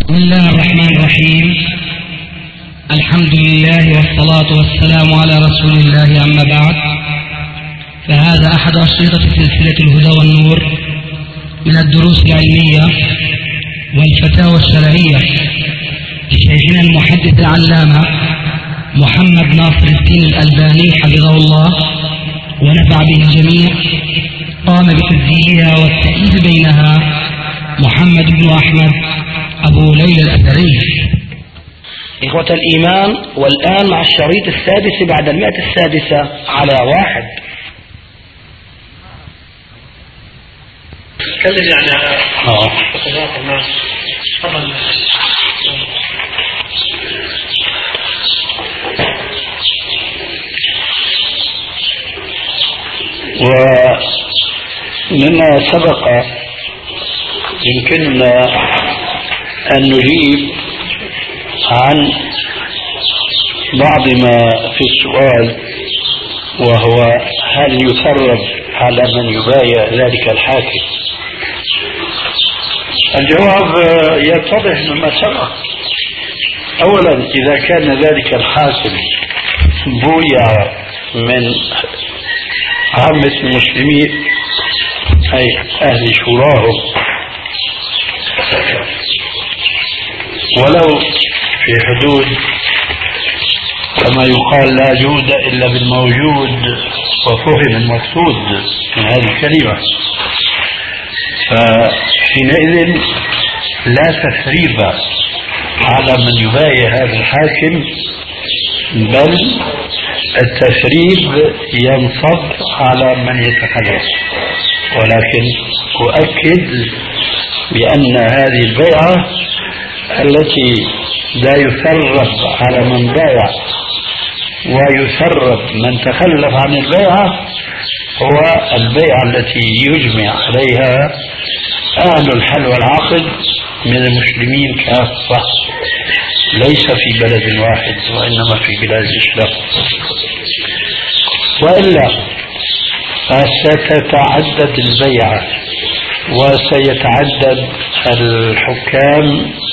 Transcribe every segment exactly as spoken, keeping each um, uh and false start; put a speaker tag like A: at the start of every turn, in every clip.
A: بسم الله الرحمن الرحيم. الحمد لله والصلاة والسلام على رسول الله، أما بعد، فهذا أحد أشرطة سلسلة الهدى والنور من الدروس العلمية والفتاوى الشرعية لشيخنا المحدث العلامة محمد ناصر الدين الألباني حفظه الله ونفع به الجميع. قام بتسجيلها والتأليف بينها محمد بن أحمد أبو ليلى الأثري.
B: إخوة الإيمان، والآن مع الشريط السادس بعد المئة السادسة على واحد.
C: تكلم يعني على
B: اه
C: خطوات الناس. تفضل.
B: ومما سبق يمكننا أن نجيب عن بعض ما في السؤال، وهو هل يثرب على من يبايع ذلك الحاكم؟ الجواب يتضح مما سبق. أولا، إذا كان ذلك الحاكم بويع من عامة المسلمين أي أهل شوراهم، ولو في حدود كما يقال لا جود إلا بالموجود وفهم المقصود من هذه الكلمة، فحينئذ لا تثريب على من يبايع هذا الحاكم، بل التثريب ينصب على من يتخلف. ولكن أؤكد بأن هذه البيعة التي لا يثرب على من بايع ويثرب من تخلف عن البيعة هو البيعة التي يجمع عليها أهل الحل والعقد من المسلمين كافة، ليس في بلد واحد وإنما في بلاد الإسلام. وإلا فستتعدد البيعة وسيتعدد الحكام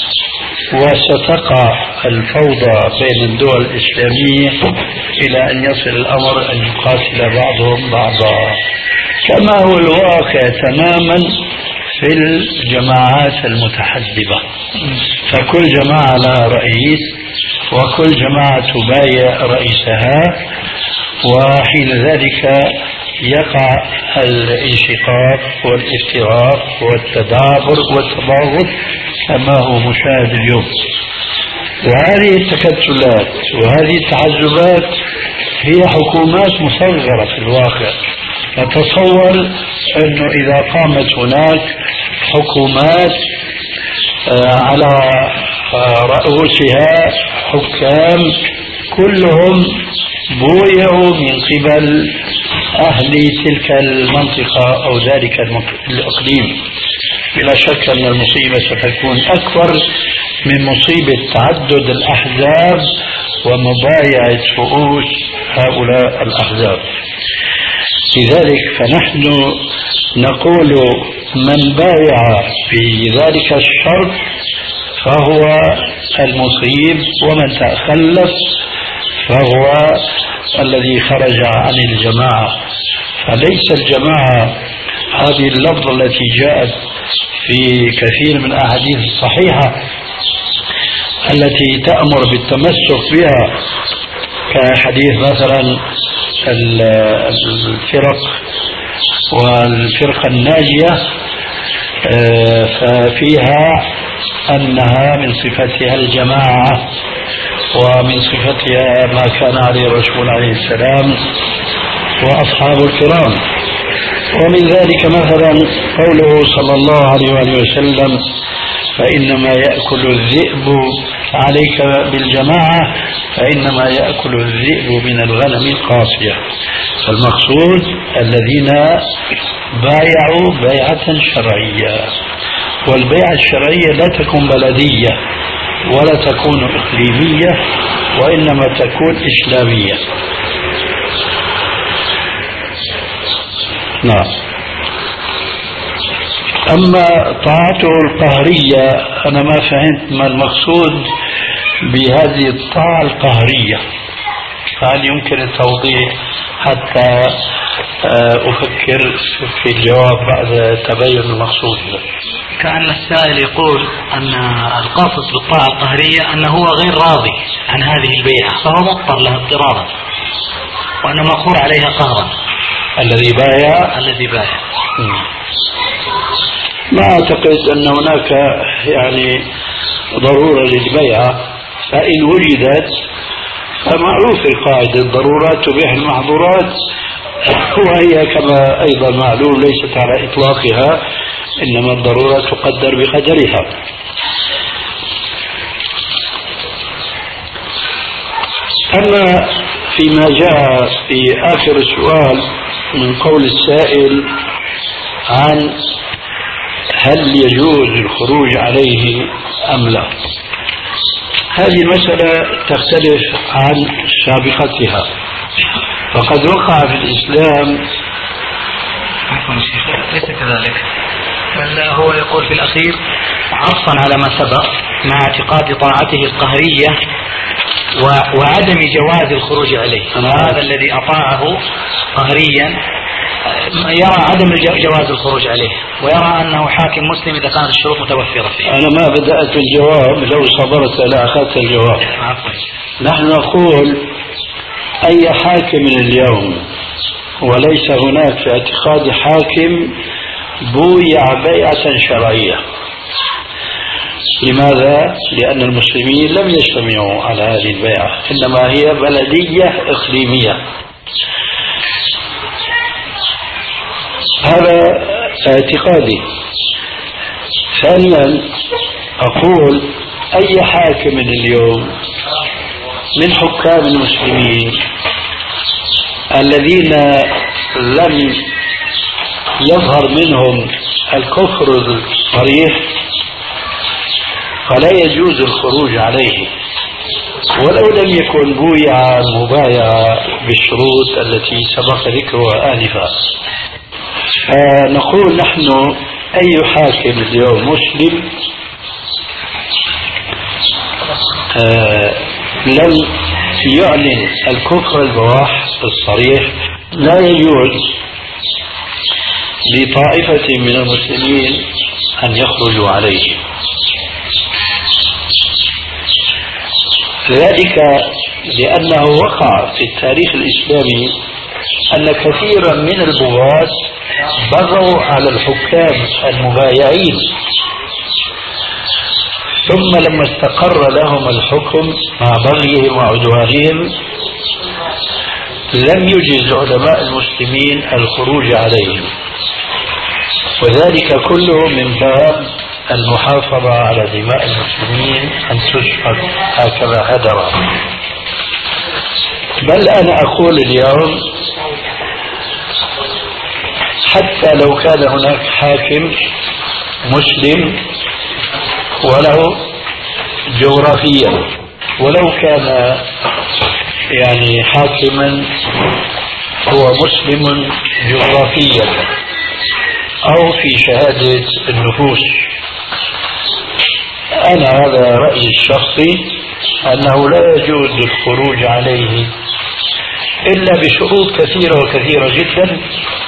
B: وستقع الفوضى بين الدول الإسلامية إلى أن يصل الأمر أن يقاتل بعضهم بعضا، كما هو الواقع تماما في الجماعات المتحزبة. فكل جماعة لها رئيس وكل جماعة تبايع رئيسها، وحين ذلك يقع الانشقاق والافتراق والتدابر والتباغض كما هو مشاهد اليوم. وهذه التكتلات وهذه التحزبات هي حكومات مصغرة في الواقع. نتصور أنه إذا قامت هناك حكومات على رؤوسها حكام كلهم بويعوا من قبل أهل تلك المنطقة أو ذلك الإقليم، بلا شك أن المصيبة ستكون أكبر من مصيبة تعدد الأحزاب ومبايعة رؤوس هؤلاء الأحزاب. لذلك فنحن نقول من بايع في ذلك الشرط فهو المصيب، ومن تخلف فهو الذي خرج عن الجماعة. فليس الجماعة هذه اللفظة التي جاءت في كثير من الأحاديث الصحيحة التي تأمر بالتمسك بها، كحديث مثلا الفرق والفرقة الناجية، ففيها أنها من صفتها الجماعة ومن صفتها ما كان عليه الرسول عليه السلام وأصحاب الكرام. ومن ذلك مثلا قوله صلى الله عليه وآله وسلم: فإنما يأكل الذئب عليك بالجماعة فإنما يأكل الذئب من الغنم القاصية. فالمقصود الذين بايعوا بيعة شرعية، والبيعة الشرعية لا تكون بلدية ولا تكون إقليمية وإنما تكون إسلامية. نعم. أما طاعته القهرية أنا ما فهمت ما المقصود بهذه الطاعة القهرية، فهل يمكن التوضيح حتى أفكر في الجواب بعد تبين المقصود؟
A: كأن السائل يقول أن القاصد بالطاعة القهرية أنه هو غير راضي عن هذه البيعة فهو مضطر لها اضطرارا، وأنه مقهور عليها قهرا.
B: الذي بايع
A: الذي بايع
B: ما أعتقد أن هناك يعني ضرورة للبيعة، فإن وجدت فمعروف القاعدة الضرورات تبيح المحظورات، وهي كما أيضا معلوم ليست على إطلاقها، إنما الضرورة تقدر بقدرها. أما فيما جاء في آخر السؤال من قول السائل عن هل يجوز الخروج عليه أم لا، هذه المسألة تختلف عن سابقتها، فقد وقع في الإسلام.
A: عفوا شيخ، ليس كذلك، بل هو يقول في الأخير عطفا على ما سبق مع اعتقاد طاعته القهرية وعدم جواز الخروج عليه. هذا الذي أطاعه قهريا يرى عدم جواز الخروج عليه، ويرى أنه حاكم مسلم إذا كانت الشروط متوفرة فيه.
B: أنا ما بدأت الجواب، لو صبرت لأخذت الجواب.
A: عفوا.
B: نحن نقول أي حاكم اليوم، وليس هناك في اعتقاد حاكم بويع بيعة شرعية. لماذا؟ لأن المسلمين لم يجتمعوا على هذه البيعة، إنما هي بلدية إقليمية. هذا اعتقادي. ثانيا أقول أي حاكم اليوم من حكام المسلمين الذين لم يظهر منهم الكفر الصريح فلا يجوز الخروج عليه، ولو لم يكن بويع مبايع بالشروط التي سبق ذكرها آنفا. فنقول نحن أي حاكم اليوم مسلم آه لم يعلن الكفر البواح الصريح لا يجوز لطائفة من المسلمين أن يخرجوا عليه. ذلك لأنه وقع في التاريخ الإسلامي أن كثيرا من البغاة بغوا على الحكام المبايعين، ثم لما استقر لهم الحكم مع بغيهم وعدوانهم لم يجز علماء المسلمين الخروج عليهم، وذلك كله من باب المحافظة على دماء المسلمين أن تسفك هكذا هدرا. بل أنا أقول اليوم حتى لو كان هناك حاكم مسلم ولو جغرافيا، ولو كان يعني حاكما هو مسلم جغرافيا أو في شهادة النفوس، أنا هذا رأيي الشخصي أنه لا يجوز الخروج عليه إلا بشروط كثيرة وكثيرة جدا.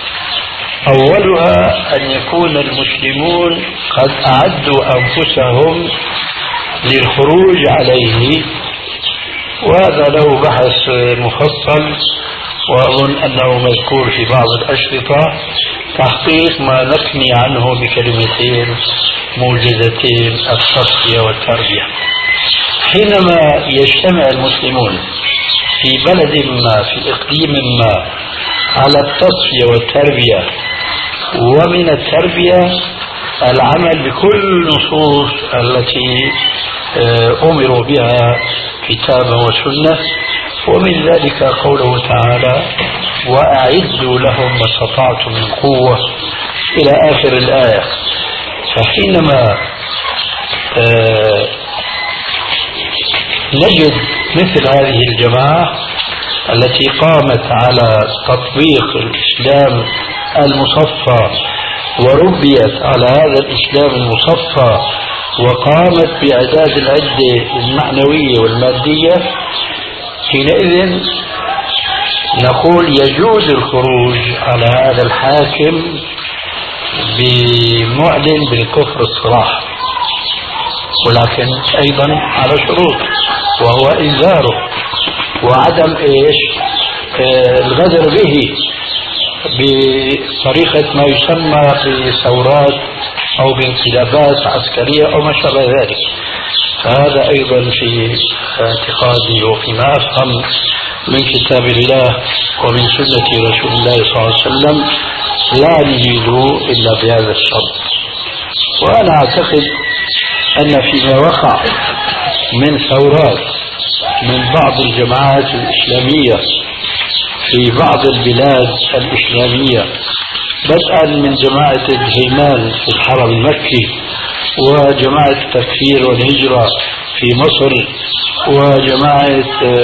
B: أولها أن يكون المسلمون قد أعدوا أنفسهم للخروج عليه، وهذا له بحث مفصل وأظن أنه مذكور في بعض الأشرطة، تحقيق ما نثني عنه بكلمتين موجزتين: التصفية والتربية. حينما يجتمع المسلمون في بلد ما في إقليم ما على التصفية والتربية، ومن التربية العمل بكل النصوص التي أمروا بها كتابا وسنة، ومن ذلك قوله تعالى: وأعدوا لهم ما استطعتم من قوة إلى آخر الآية. فحينما نجد مثل هذه الجماعة التي قامت على تطبيق الإسلام المصفى وربيت على هذا الإسلام المصفى وقامت بإعداد العدة المعنوية والمادية، حينئذ نقول يجوز الخروج على هذا الحاكم بمعلن بالكفر الصراح، ولكن أيضا على شروط، وهو إنذاره وعدم إيش آه الغدر به بطريقة ما يسمى بثورات أو بانقلابات عسكرية أو ما شابه ذلك. فهذا أيضا في اعتقادي وفيما أفهم من كتاب الله ومن سنة رسول الله صلى الله عليه وسلم لا نجيد إلا بهذا الشرط. وأنا أعتقد أن فيما وقع من ثورات من بعض الجماعات الإسلامية في بعض البلاد الإسلامية، بدءا من جماعة الهيمان في الحرم المكي، وجماعة التكفير والهجرة في مصر، وجماعة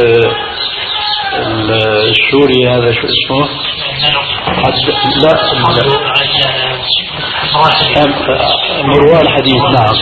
B: السوري هذا شو اسمه؟ لا مروان حديث، نعم.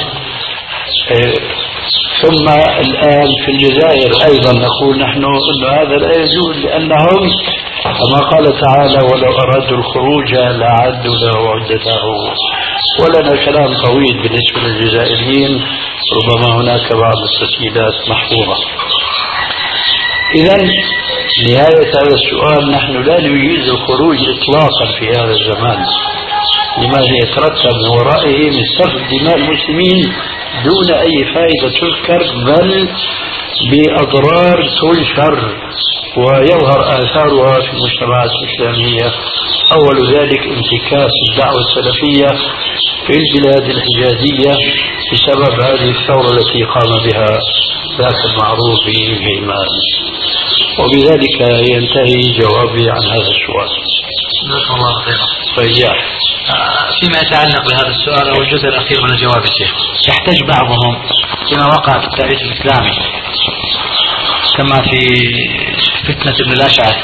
B: ثم الآن في الجزائر أيضا نقول نحن أن هذا لا يجوز، لأنهم كما قال تعالى ولو أرادوا الخروج لأعدوا له عدته. ولنا كلام طويل بالنسبة للجزائريين، ربما هناك بعض التسجيلات محفوظة. إذا نهاية هذا السؤال، نحن لا نجيز الخروج إطلاقا في هذا الزمان لما يترتب من ورائه من سفك دماء المسلمين دون أي فائدة تذكر، بل بأضرار تنشر ويظهر آثارها في المجتمعات الإسلامية. أول ذلك انتكاس الدعوة السلفية في البلاد الحجازية بسبب هذه الثورة التي قام بها ذاك المعروف بهيمان. وبذلك ينتهي جوابي عن هذا السؤال.
A: جزاكم الله خيرا.
B: طيب،
A: فيما يتعلق بهذا السؤال أو الجزء الأخير من الجواب الشيخ، يحتج بعضهم فيما وقع في التاريخ الإسلامي كما في فتنة ابن الأشعث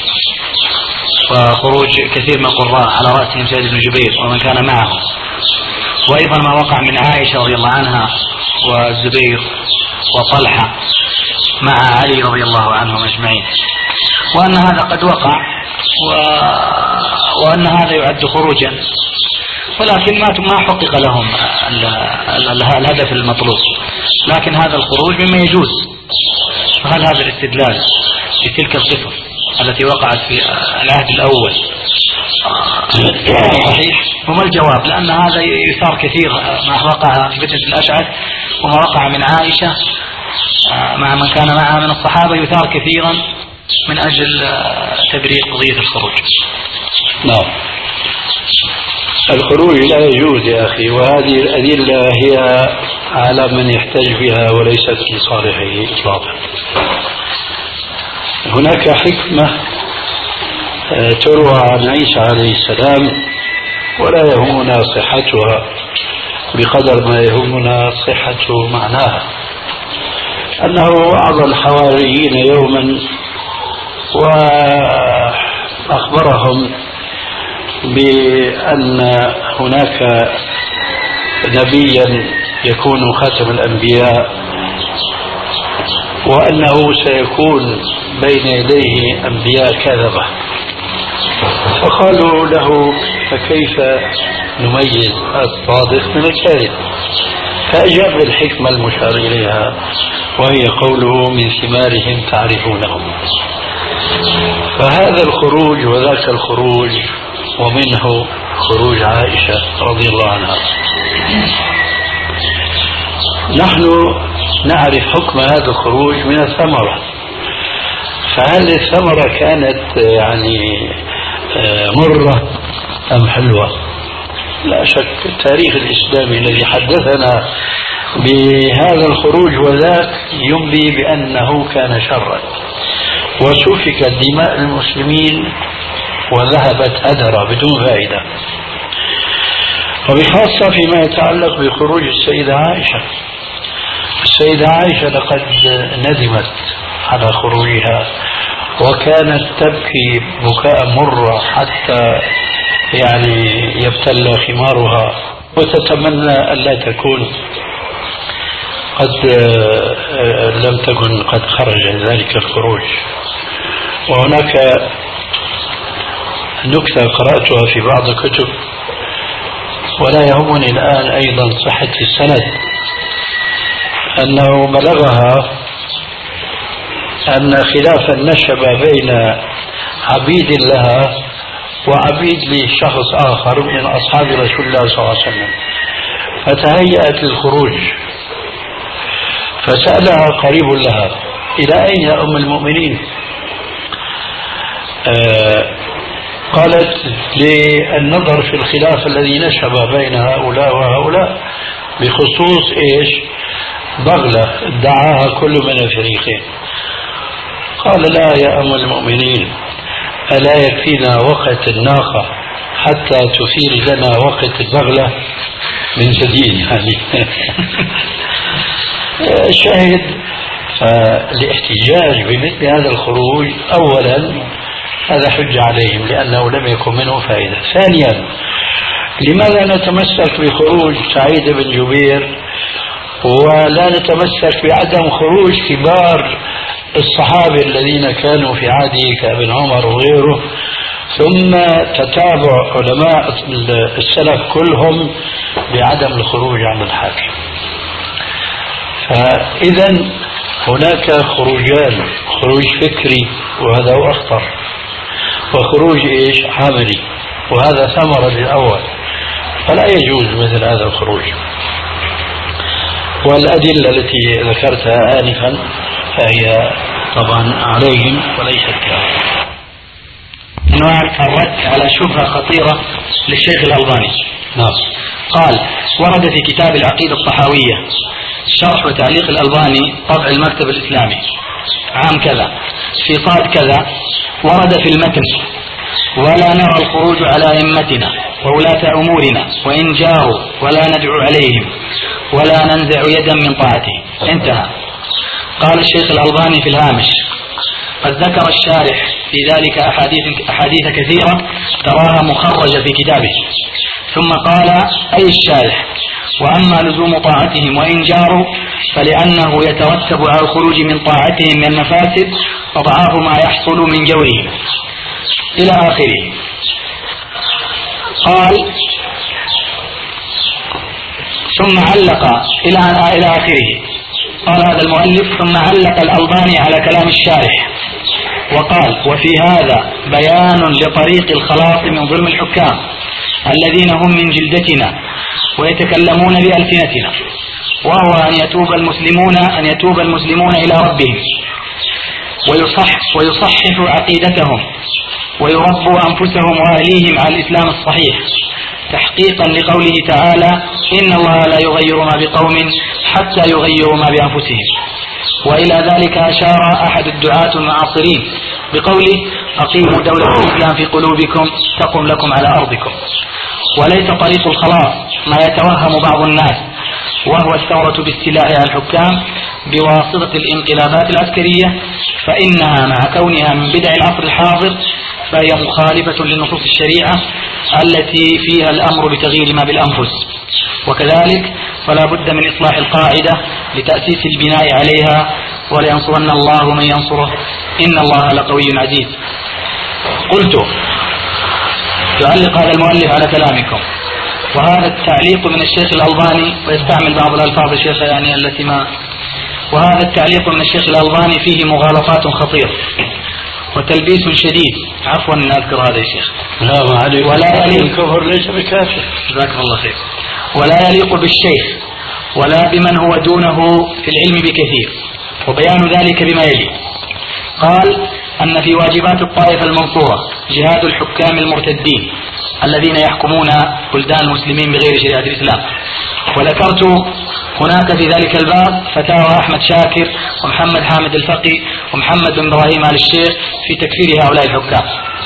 A: وخروج كثير من القراء على رأسهم سيد بن جبير ومن كان معه، وأيضا ما وقع من عائشة رضي الله عنها والزبير وطلحة مع علي رضي الله عنهم أجمعين، وأن هذا قد وقع و... وأن هذا يعد خروجا، ولكن ما ما حقق لهم ال... ال... الهدف المطلوب. لكن هذا الخروج مما يجوز. فهل هذا الاستدلال بتلك الصفة التي وقعت في العهد الأول صحيح؟ وما الجواب؟ لأن هذا يثار كثير، ما وقع في فتنة الأشعث وما وقع من عائشة مع من كان معها من الصحابة يثار كثيرا من أجل تبرير قضية الخروج.
B: نعم، الخروج لا يجوز يا أخي، وهذه الأدلة هي على من يحتج بها وليست لصالحه إطلاقا. هناك حكمة تروى عن عيسى عليه السلام ولا يهمنا صحتها بقدر ما يهمنا صحة معناها، أنه وعظ الحواريين يوما وأخبرهم بأن هناك نبيا يكون خاتم الأنبياء، وأنه سيكون بين يديه أنبياء كذبة. فقالوا له فكيف نميز الصادق من الكاذب؟ فأجاب الحكمة المشار إليها وهي قوله من ثمارهم تعرفونهم. فهذا الخروج وذاك الخروج، ومنه خروج عائشة رضي الله عنها. نحن نعرف حكم هذا الخروج من الثمرة، فهل الثمرة كانت يعني مرة أم حلوة؟ لا شك التاريخ الإسلامي الذي حدثنا بهذا الخروج وذاك ينبي بأنه كان شرا، وسفكت دماء المسلمين وذهبت هدرا بدون فائدة، وبخاصة فيما يتعلق بخروج السيدة عائشة. السيدة عائشة لقد ندمت على خروجها وكانت تبكي بكاء مرة حتى يعني يبتل خمارها وتتمنى ألا تكون قد لم تكن قد خرج ذلك الخروج. وهناك نكتة قرأتها في بعض الكتب ولا يهمني الآن أيضا صحة السند، أنه بلغها أن خلافا نشب بين عبيد لها وعبيد لشخص آخر من أصحاب رسول الله صلى الله عليه وسلم، فتهيأت للخروج، فسألها قريب لها: إلى أين يا أم المؤمنين؟ آه قالت: للنظر في الخلاف الذي نشب بين هؤلاء وهؤلاء بخصوص إيش؟ بغلة ادعاها كل من الفريقين. قال: لا يا أم المؤمنين، ألا يكفينا وقت الناقة حتى تثير لنا وقت البغلة من جديد؟ يعني الشاهد الاحتجاج بمثل هذا الخروج أولا هذا حجة عليهم لأنه لم يكن منه فائدة. ثانيا، لماذا نتمسك بخروج سعيد بن جبير ولا نتمسك بعدم خروج كبار الصحابة الذين كانوا في عهده كابن عمر وغيره، ثم تتابع علماء السلف كلهم بعدم الخروج عن الحاكم؟ فإذا هناك خروجان: خروج فكري وهذا هو أخطر، وخروج إيش؟ عملي، وهذا ثمرة للأول، فلا يجوز مثل هذا الخروج. والأدلة التي ذكرتها آنفا فهي طبعا عليهم وليست كافية.
A: نوع الرد على شبهة خطيرة للشيخ الألباني.
B: نعم.
A: قال: ورد في كتاب العقيدة الطحاوية شرح وتعليق الألباني طبع المكتب الإسلامي عام كذا في صاد كذا، ورد في المتن: ولا نرى الخروج على أئمتنا وولاة أمورنا وإن جاروا ولا ندعو عليهم ولا ننزع يدا من طاعتهم. انتهى. قال الشيخ الألباني في الهامش: قد ذكر الشارح في ذلك أحاديث, أحاديث كثيرة تراها مخرجة في كتابه، ثم قال: أي الشارح: وأما لزوم طاعتهم وإن جاروا فلأنه يترتب على الخروج من طاعتهم من المفاسد أضعاف ما يحصل من جورهم، إلى آخره. قال: ثم علق إلى إلى آخره. قال هذا المؤلف: ثم علق الألباني على كلام الشارح وقال: وفي هذا بيان لطريق الخلاص من ظلم الحكام الذين هم من جلدتنا ويتكلمون بألسنتنا، وهو أن يتوب المسلمون أن يتوب المسلمون إلى ربهم ويصح ويصححوا عقيدتهم ويربوا أنفسهم وأهليهم على الإسلام الصحيح، تحقيقا لقوله تعالى: إن الله لا يغير ما بقوم حتى يغيروا ما بأنفسهم. وإلى ذلك أشار أحد الدعاة المعاصرين بقوله: أقيموا دولة الإسلام في قلوبكم تقم لكم على أرضكم. وليس طريق الخلاص ما يتوهم بعض الناس، وهو الثورة باستيلاء على الحكام بواسطة الانقلابات العسكرية، فإنها مع كونها من بدع العصر الحاضر فهي مخالفة لنصوص الشريعة التي فيها الأمر بتغيير ما بالأنفس. وكذلك فلا بد من إصلاح القاعدة لتأسيس البناء عليها: ولينصرن الله من ينصره إن الله لقوي عزيز. قلت: يعلق هذا المؤلف على كلامكم، وهذا التعليق من الشيخ الألباني، ويستعمل بعض الألفاظ الشيخ يعني التي ما وهذا التعليق من الشيخ الألباني فيه مغالطات خطيرة وتلبيس شديد. عفوا أن أذكر هذا الشيخ.
B: لا ما عليك،
A: ولا يليق
B: الكفر ليس بكافر.
A: جزاكم الله خير. ولا يليق بالشيخ ولا بمن هو دونه في العلم بكثير، وبيان ذلك بما يلي. قال: أن في واجبات الطائفة المنصورة جهاد الحكام المرتدين الذين يحكمون بلدان المسلمين بغير شريعة الإسلام. وذكرت هناك في ذلك الباب فتاوى أحمد شاكر ومحمد حامد الفقي ومحمد بن إبراهيم آل الشيخ في تكفير هؤلاء الحكام.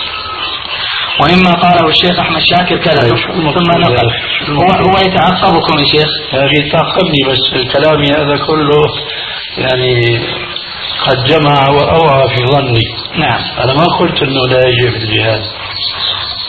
A: ومما قاله الشيخ أحمد شاكر كذا ثم نقل. هو, هو يتعقبكم يا شيخ.
B: يا أخي تعقبني بس كلامي هذا كله يعني قد جمع وأوعى في ظني.
A: نعم.
B: أنا ما قلت أنه لا يجب الجهاد،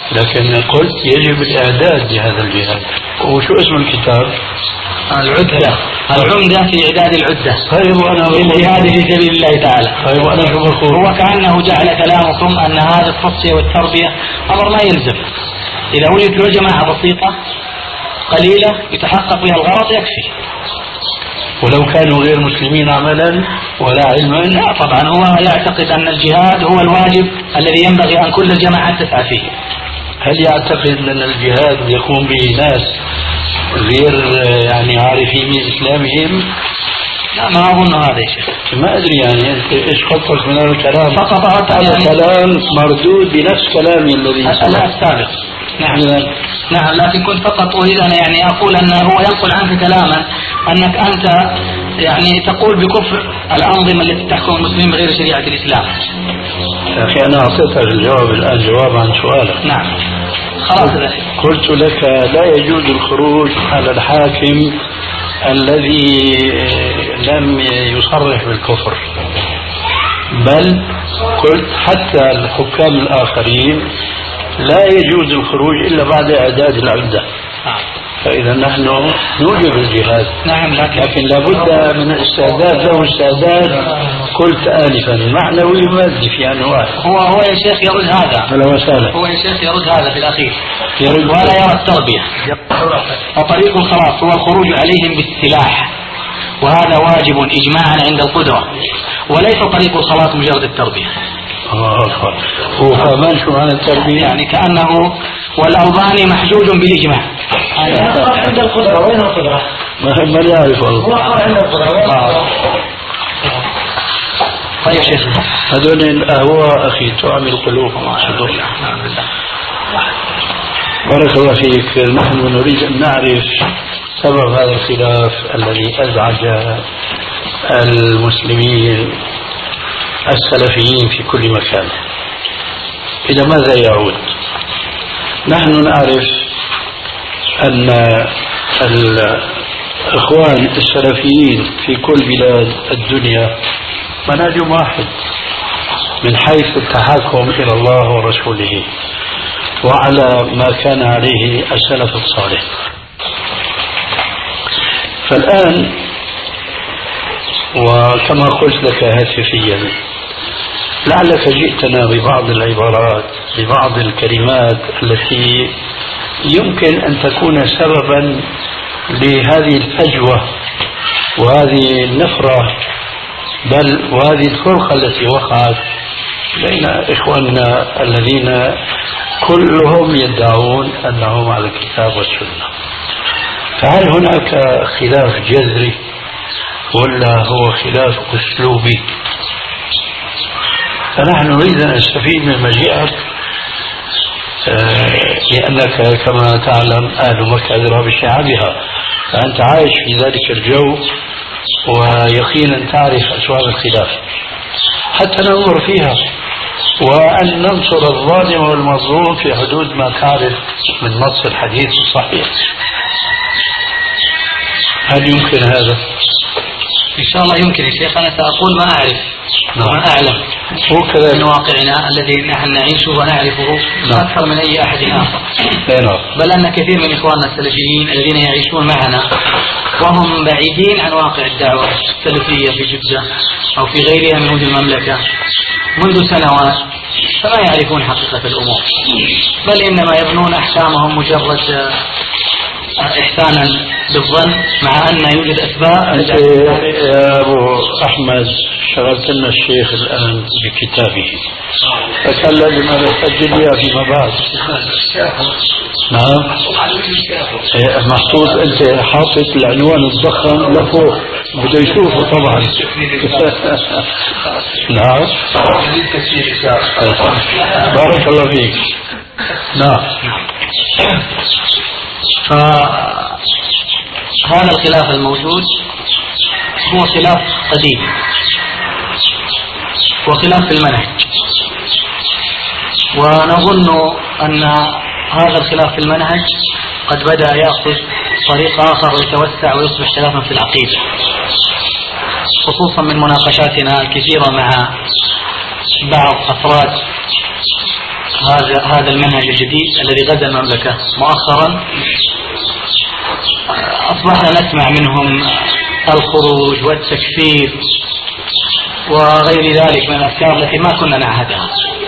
B: لكن قلت يجب الإعداد لهذا الجهاد. وشو اسم الكتاب؟
A: العدة، العمدة في إعداد العدة.
B: طيب وأنا
A: للجهاد في سبيل الله تعالى.
B: طيب وأنا شو بقول؟
A: هو كأنه جعل كلامكم أن هذا التصفية والتربية أمر ما يلزم. إذا ولدت له جماعة بسيطة قليلة يتحقق بها الغرض يكفي.
B: ولو كانوا غير مسلمين عملا ولا علما؟
A: لا طبعا، هو يعتقد أن الجهاد هو الواجب الذي ينبغي أن كل الجماعات تسعى فيه.
B: هل يعتقد أن الجهاد يقوم به ناس غير يعني عارفين بإسلامهم؟
A: لا ما أظن هذا يا شيخ.
B: ما أدري يعني أنت إيش خطك من هذا الكلام؟
A: فقط
B: هذا
A: يعني
B: كلام مردود بنفس كلامي الذي
A: السابق. نعم نعم، لكن كنت فقط أريد أن يعني أقول أنه هو ينقل عنك كلاما أنك أنت يعني تقول بكفر الأنظمة التي تحكم المسلمين بغير شريعة الإسلام.
B: يا أخي أنا أعطيتك الجواب الآن، جواب عن سؤالك.
A: نعم خلاص.
B: قلت لك لا يجوز الخروج على الحاكم الذي لم يصرح بالكفر، بل قلت حتى الحكام الآخرين لا يجوز الخروج إلا بعد إعداد العدة. فإذا نحن نوجب الجهاد.
A: نعم لكن,
B: لكن لابد من الاستعداد له استعداد قلت آنفا معنوي ومادي في أنواع.
A: هو هو يا شيخ يرد هذا.
B: هلا وسهلا.
A: هو يا شيخ يرد هذا في الأخير.
B: يرد
A: ولا يرى التربية. وطريق الخلاص هو الخروج عليهم بالسلاح، وهذا واجب إجماعا عند القدرة، وليس طريق الخلاص مجرد التربية.
B: آه هو فهمان شو معنى التربية؟
A: يعني كأنه والألباني محجوج بالإجماع.
C: عند القدرة. وين القدرة؟
B: ما ما يعرف
C: هو عند القدرة.
A: آه. طيب شيخ
B: هذول الأهواء أخي تعمي القلوب. بارك الله فيك. نحن نريد أن نعرف سبب هذا الخلاف الذي أزعج المسلمين السلفيين في كل مكان. إلى ماذا يعود؟ نحن نعرف أن الإخوان السلفيين في كل بلاد الدنيا منهجهم واحد من حيث التحاكم إلى الله ورسوله وعلى ما كان عليه السلف الصالح. فالآن وكما قلت لك هاتفيا لعلك جئتنا ببعض العبارات ببعض الكلمات التي يمكن أن تكون سببا لهذه الفجوة وهذه النفرة بل وهذه الفرقة التي وقعت بين إخواننا الذين كلهم يدعون أنهم على الكتاب والسنة. فهل هناك خلاف جذري ولا هو خلاف أسلوبي؟ فنحن نريد أن نستفيد من مجيئك لأنك كما تعلم أهل مكة أدرى بشعابها، فأنت عايش في ذلك الجو ويقينا تعرف أسباب الخلاف حتى ننظر فيها وأن ننصر الظالم والمظلوم في حدود ما تعرف من نص الحديث الصحيح. هل يمكن هذا؟
A: إن شاء الله يمكن يا شيخ. أنا سأقول ما أعرف وما أعلم من واقعنا الذي نحن نعيشه ونعرفه أكثر من أي أحد آخر، بل أن كثير من إخواننا السلفيين الذين يعيشون معنا وهم بعيدين عن واقع الدعوة السلفية في جدة أو في غيرها من وجه المملكة منذ سنوات فما يعرفون حقيقة الأمور، بل إنما يبنون أحكامهم مجرد إحسانا بالظن مع أن يوجد أسباب.
B: أنت يا أبو أحمد شغلت لنا الشيخ الآن بكتابه فكان لازم أن أسجلها فيما بعد. نعم محطوط أنت حاطط العنوان الضخم لفوق بده يشوفه طبعا. نعم بارك الله فيك. نعم
A: فهذا الخلاف الموجود هو خلاف قديم وخلاف في المنهج، ونظن أن هذا الخلاف في المنهج قد بدأ يأخذ طريق آخر ويتوسع ويصبح خلافا في العقيدة، خصوصا من مناقشاتنا الكثيرة مع بعض أفراد هذا هذا المنهج الجديد الذي غزا المملكة مؤخرا أصبحنا نسمع منهم الخروج والتكفير وغير ذلك من الأفكار التي ما كنا نعهدها.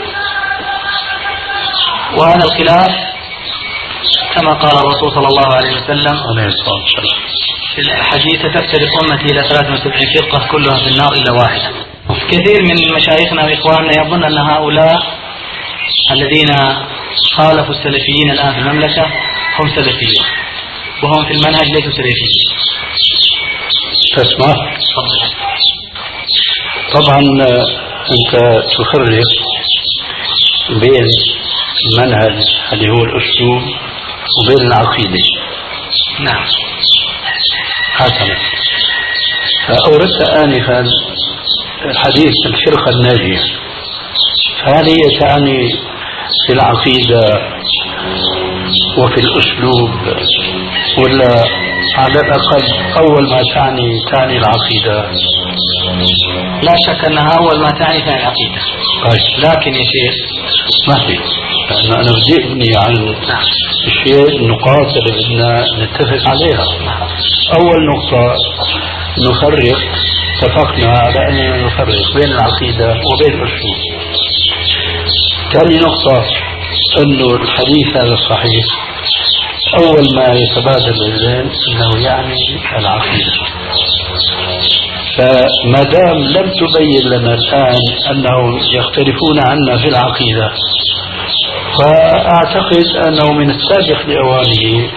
A: وهذا الخلاف كما قال الرسول صلى الله عليه وسلم في الحديث تفترق أمتي إلى ثلاث وسبعين فرقة كلها في النار إلا واحدة. كثير من مشايخنا وإخواننا يظن أن هؤلاء الذين خالفوا السلفيين الآن في المملكة هم سلفيين وهم في المنهج ليسوا سلفيين.
B: تسمع؟ طبعا أنت تفرق بين المنهج اللي هو الأسلوب وبين العقيدة.
A: نعم.
B: حسنا. فأوردت آنفا حديث الفرقة الناجية، فهل هي تعني في العقيدة وفي الأسلوب ولا على الأقل أول ما تعني تعني العقيدة؟
A: لا شك أنها أول ما تعني تعني العقيدة.
B: طيب.
A: لكن يا شيخ
B: ما في، لأن أنا بدي أبني عن الشيء النقاط اللي بدنا نتفق عليها. أول نقطة نفرق، اتفقنا على أننا نفرق بين العقيدة وبين الأسلوب. ثاني نقطة أنه الحديث هذا الصحيح أول ما يتبادل الذهن أنه يعني العقيدة. فما دام لم تبين لنا الآن أنهم يختلفون عنا في العقيدة، فأعتقد أنه من السابق لأوانه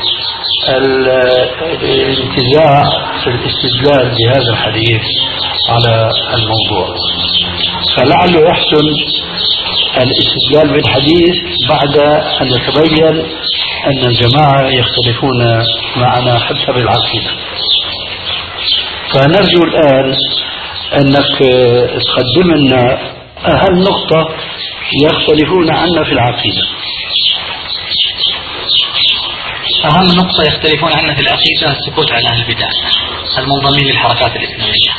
B: الانتزاع في الاستدلال بهذا الحديث على الموضوع. فلعله يحسن الاستدلال بالحديث بعد أن يتبين أن الجماعة يختلفون معنا حسب العقيدة. فنرجو الآن أنك تقدم لنا أهم نقطة يختلفون عنا في العقيدة.
A: أهم نقطة يختلفون عنا في العقيدة السكوت على أهل البدع المنضمين للحركات الإسلامية.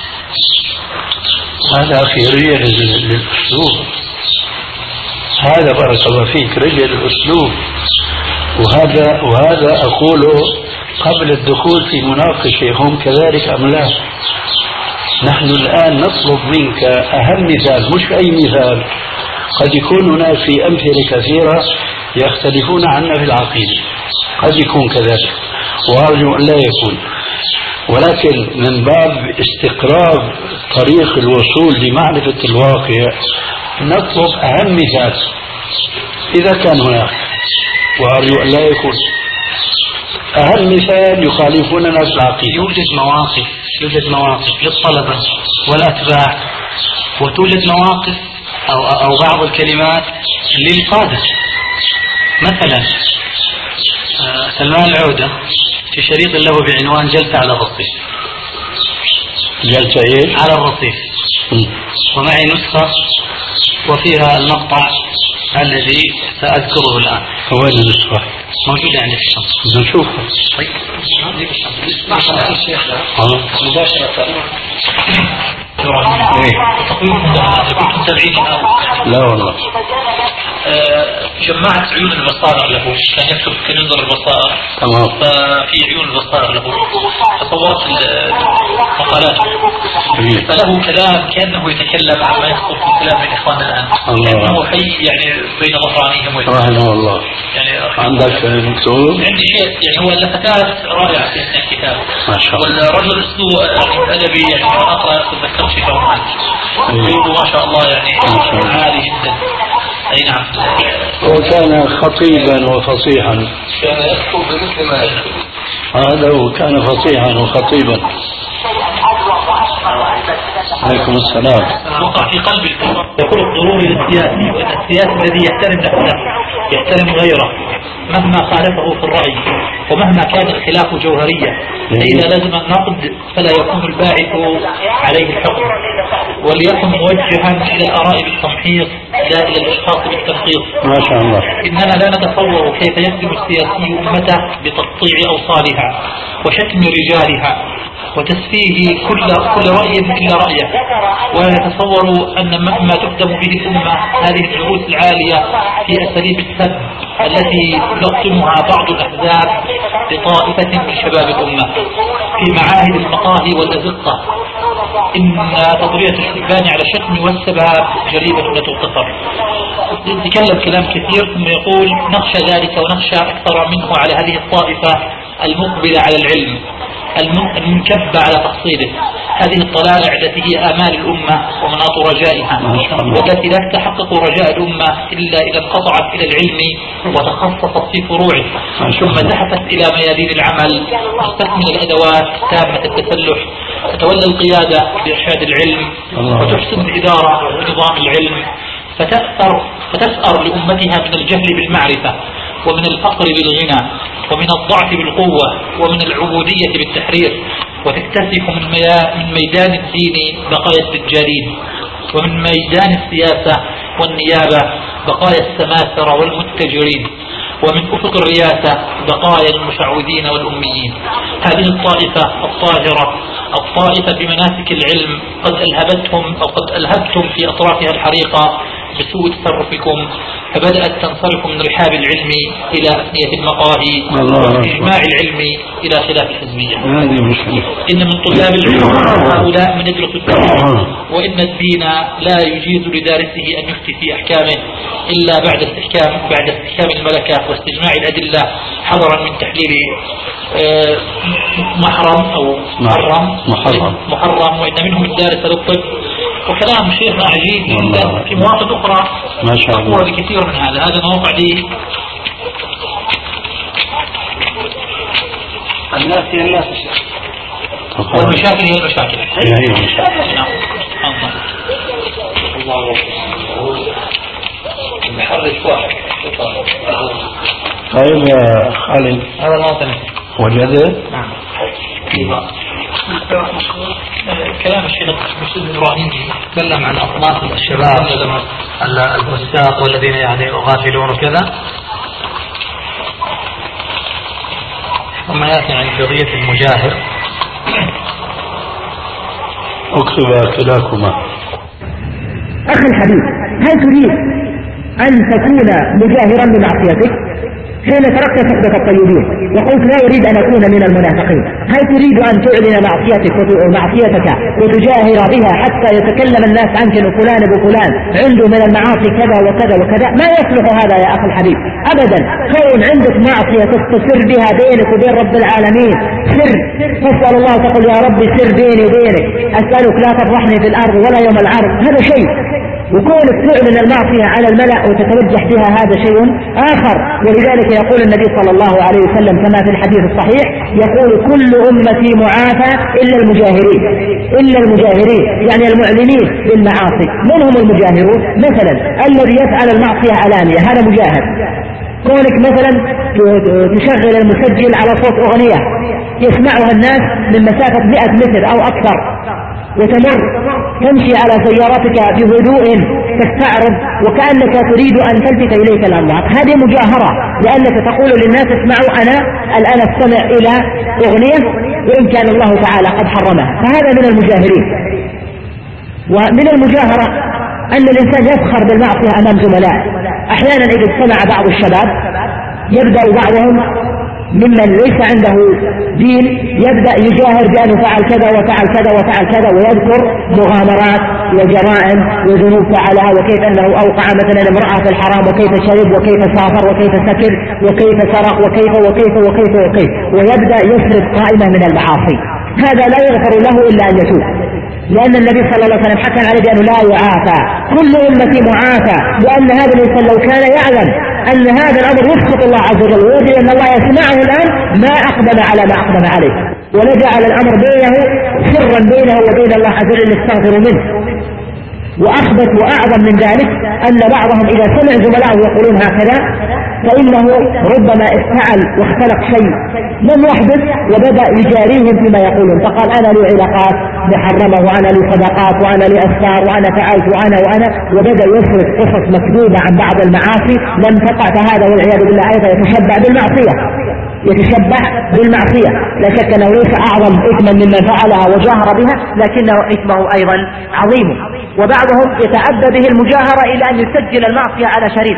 B: هذا أخي رجل للأسلوب، هذا بارك الله فيك رجل الأسلوب، وهذا وهذا أقوله قبل الدخول في مناقشة هم كذلك أم لا. نحن الآن نطلب منك أهم مثال، مش أي مثال. قد يكون هناك في أمثلة كثيرة يختلفون عنا في العقيدة، قد يكون كذلك وأرجو أن لا يكون، ولكن من باب استقرار طريق الوصول لمعرفة الواقع نطلب أهم مثال إذا كان هناك، وأرجو أن لا يكون أهم مثال يخالفوننا في العقيدة.
A: يوجد مواقف يوجد مواقف للطلبة والأتباع، وتوجد مواقف أو, أو بعض الكلمات للقادة. مثلا سلمان العودة في شريط له بعنوان جلسة على الرصيف.
B: جلسة إيه؟
A: على الرصيف. ومعي نسخة وفيها المقطع الذي سأذكره الآن.
B: وين النسخة؟
A: موجودة عندي في الشنطة.
B: بدنا نشوفها.
A: طيب نسمع الشيخ مباشرة.
B: لا والله.
A: جمعت عيون البصائر له، كان يكتب كنز البصائر.
B: تمام.
A: ففي عيون البصائر له تصورت المقالات، فله كلام كأنه يتكلم عما يخطر في كلام من إخواننا الآن، كأنه حي يعني بين ظهرانيهم.
B: رحمه الله.
A: يعني
B: عندك مكتوب؟
A: عندي شيء يعني هو اللفتات رائعة في الكتاب
B: ما شاء الله.
A: والرجل أسلوب أدبي يعني وأنا أقرأ تذكرت في كونان ما شاء الله يعني عالي جدا. أي نعم.
B: وكان خطيبا وفصيحا.
A: كان يكتب بمثل ما يكتب.
B: هذا هو كان فصيحا وخطيبا. عليكم السلام.
A: وقع في قلب الأمة يقول الضروري للسياسي، وأن السياسي الذي يحترم نفسه يحترم غيره مهما خالفه في الرأي ومهما كان الخلاف جوهريا، فإذا لازم النقد فلا يكون الباعث عليه الحكم، وليكن موجها إلى الآراء بالتمحيص لا إلى الإشخاص بالتنقيص.
B: ما شاء الله.
A: إننا لا نتصور كيف يخدم السياسي أمته بتقطيع أوصالها وشتم رجالها وتسفيه كل كل رأي إلا رأيه، ويتصور أن ما تقدم به الأمة هذه الدروس العالية في أساليب السب التي يلقنها بعض الأحزاب لطائفة من شباب الأمة في معاهد المقاهي والأزقة، إن تضرية الشبان على الشتم والسباب جريمة لا تغتفر. يتكلم كلام كثير ثم يقول نخشى ذلك ونخشى أكثر منه على هذه الطائفة المقبلة على العلم المنكبة على تحصيله، هذه الطلائع التي هي آمال الأمة ومناط رجائها، والتي لا تحقق رجاء الأمة إلا إذا انقطعت إلى العلم وتخصصت في فروعه، ثم زحفت إلى ميادين العمل مستكمل الأدوات تامة التسلح، تتولى القيادة بإرشاد العلم وتحسن الإدارة ونظام العلم، فتأثر فتسأر لأمتها من الجهل بالمعرفة، ومن الفقر بالغنى، ومن الضعف بالقوة، ومن العبودية بالتحرير، وتكتسف من, من ميدان الدين بقايا الدجالين، ومن ميدان السياسة والنيابة بقايا السماسرة والمتجرين، ومن أفق الرياسة بقايا المشعوذين والأميين. هذه الطائفة الطاهرة، الطائفة بمناسك العلم، قد ألهبتهم أو قد ألهبتم في أطرافها الحريقة بسوء تصرفكم، فبدأت تنصرف من رحاب العلم إلى أثنية المقاهي، وإجماع العلم إلى خلاف الحزبية. إن من طلاب العلم هؤلاء من يدرس الدين، وإن الدين لا يجيز لدارسه أن يفتي في أحكامه إلا بعد استحكام بعد استحكام الملكة واستجماع الأدلة، حذرا من تحليل محرم أو محرم محرم, محرم وإن منهم الدارس للطب. وكلام شيخنا عجيب جدا في مواقع أخرى ما شاء الله أقوى بكثير من هذا. هذا موقع لي الناس هي الناس والمشاكل هي المشاكل هي المشاكل. نعم الله نحرك واحد.
B: طيب يا خالد
A: هذا الموطن
B: وجده؟
A: نعم. كلام الشيخ مسلم إبراهيم تكلم عن أصناف الشباب الفساق والذين يعني غافلون وكذا، ثم يأتي عن قضية المجاهر.
B: اكتب كلاكما.
D: أخي الحبيب، هل تريد أن تكون مجاهرا بمعصيتك حين تركت صحبة الطيبين وقلت لا أريد أن أكون من المنافقين؟ هل تريد أن تعلن معصيتك ومعصيتك وتجاهر بها حتى يتكلم الناس عنك أن فلان أبو فلان عنده من المعاصي كذا وكذا وكذا؟ ما يصلح هذا يا أخي الحبيب أبدا. كون عندك معصية تستسر بها بينك وبين رب العالمين، سر تسأل الله تقول يا ربي سر بيني وبينك، أسألك لا تفضحني في الأرض ولا يوم العرض، هذا شيء. وكونك تعلن المعصية على الملأ وتتوجه بها هذا شيء آخر. ولذلك يقول النبي صلى الله عليه وسلم كما في الحديث الصحيح، يقول كل أمتي معافى إلا المجاهرين، إلا المجاهرين يعني المعلنين بالمعاصي. من هم المجاهرون؟ مثلا الذي يفعل المعصية علانية هذا مجاهر. كونك مثلا تشغل المسجل على صوت أغنية يسمعها الناس من مسافة مئة متر أو أكثر، وتمر تمشي على سيارتك بهدوء تستعرض وكأنك تريد أن تلفت إليك الأموات، هذه مجاهرة، لأنك تقول للناس اسمعوا أنا الآن استمع إلى أغنية وإن كان الله تعالى قد حرمها، فهذا من المجاهرين. ومن المجاهرة أن الإنسان يفخر بالمعصية أمام زملائه. أحيانا إذا اجتمع بعض الشباب يبدأ بعضهم ممن ليس عنده دين يبدأ يجاهر بأنه فعل كذا وفعل كذا وفعل كذا، ويذكر مغامرات وجرائم وذنوب فعلها، وكيف أنه أوقع مثلا امرأة في الحرام، وكيف شرب، وكيف سافر، وكيف سكر، وكيف سرق، وكيف وكيف وكيف وكيف، ويبدأ يسرد قائمة من المعاصي. هذا لا يغفر له إلا أن يتوب، لأن النبي صلى الله عليه وسلم حكم عليه بأنه لا يعافى، كل أمتي معافى، لأن هذا الإنسان لو كان يعلم أن هذا الأمر يسخط الله عز وجل ويدري أن الله يسمعه الآن ما أقدم على ما أقدم عليه، ولجعل الأمر بينه سرا بينه وبين الله عز وجل يستغفر منه. وأخبث وأعظم من ذلك أن بعضهم إذا سمع زملائه يقولون هكذا فإنه ربما افتعل واختلق شيء لم يحدث وبدأ يجاريهم فيما يقولون، فقال أنا لي علاقات محرمة وأنا لي صدقات وأنا لي أسفار وأنا فعلت وأنا وأنا وبدأ يسرد قصص مكذوبة عن بعض المعاصي لم تقع، فهذا والعياذ بالله أيضا يتشبع بالمعصية. يتشبع بالمعصية، لا شك أنه ليس أعظم إثما مما فعلها وجاهر بها، لكنه إثمه أيضا عظيم. وبعضهم يتعدى به المجاهرة إلى أن يسجل المعصية على شريط،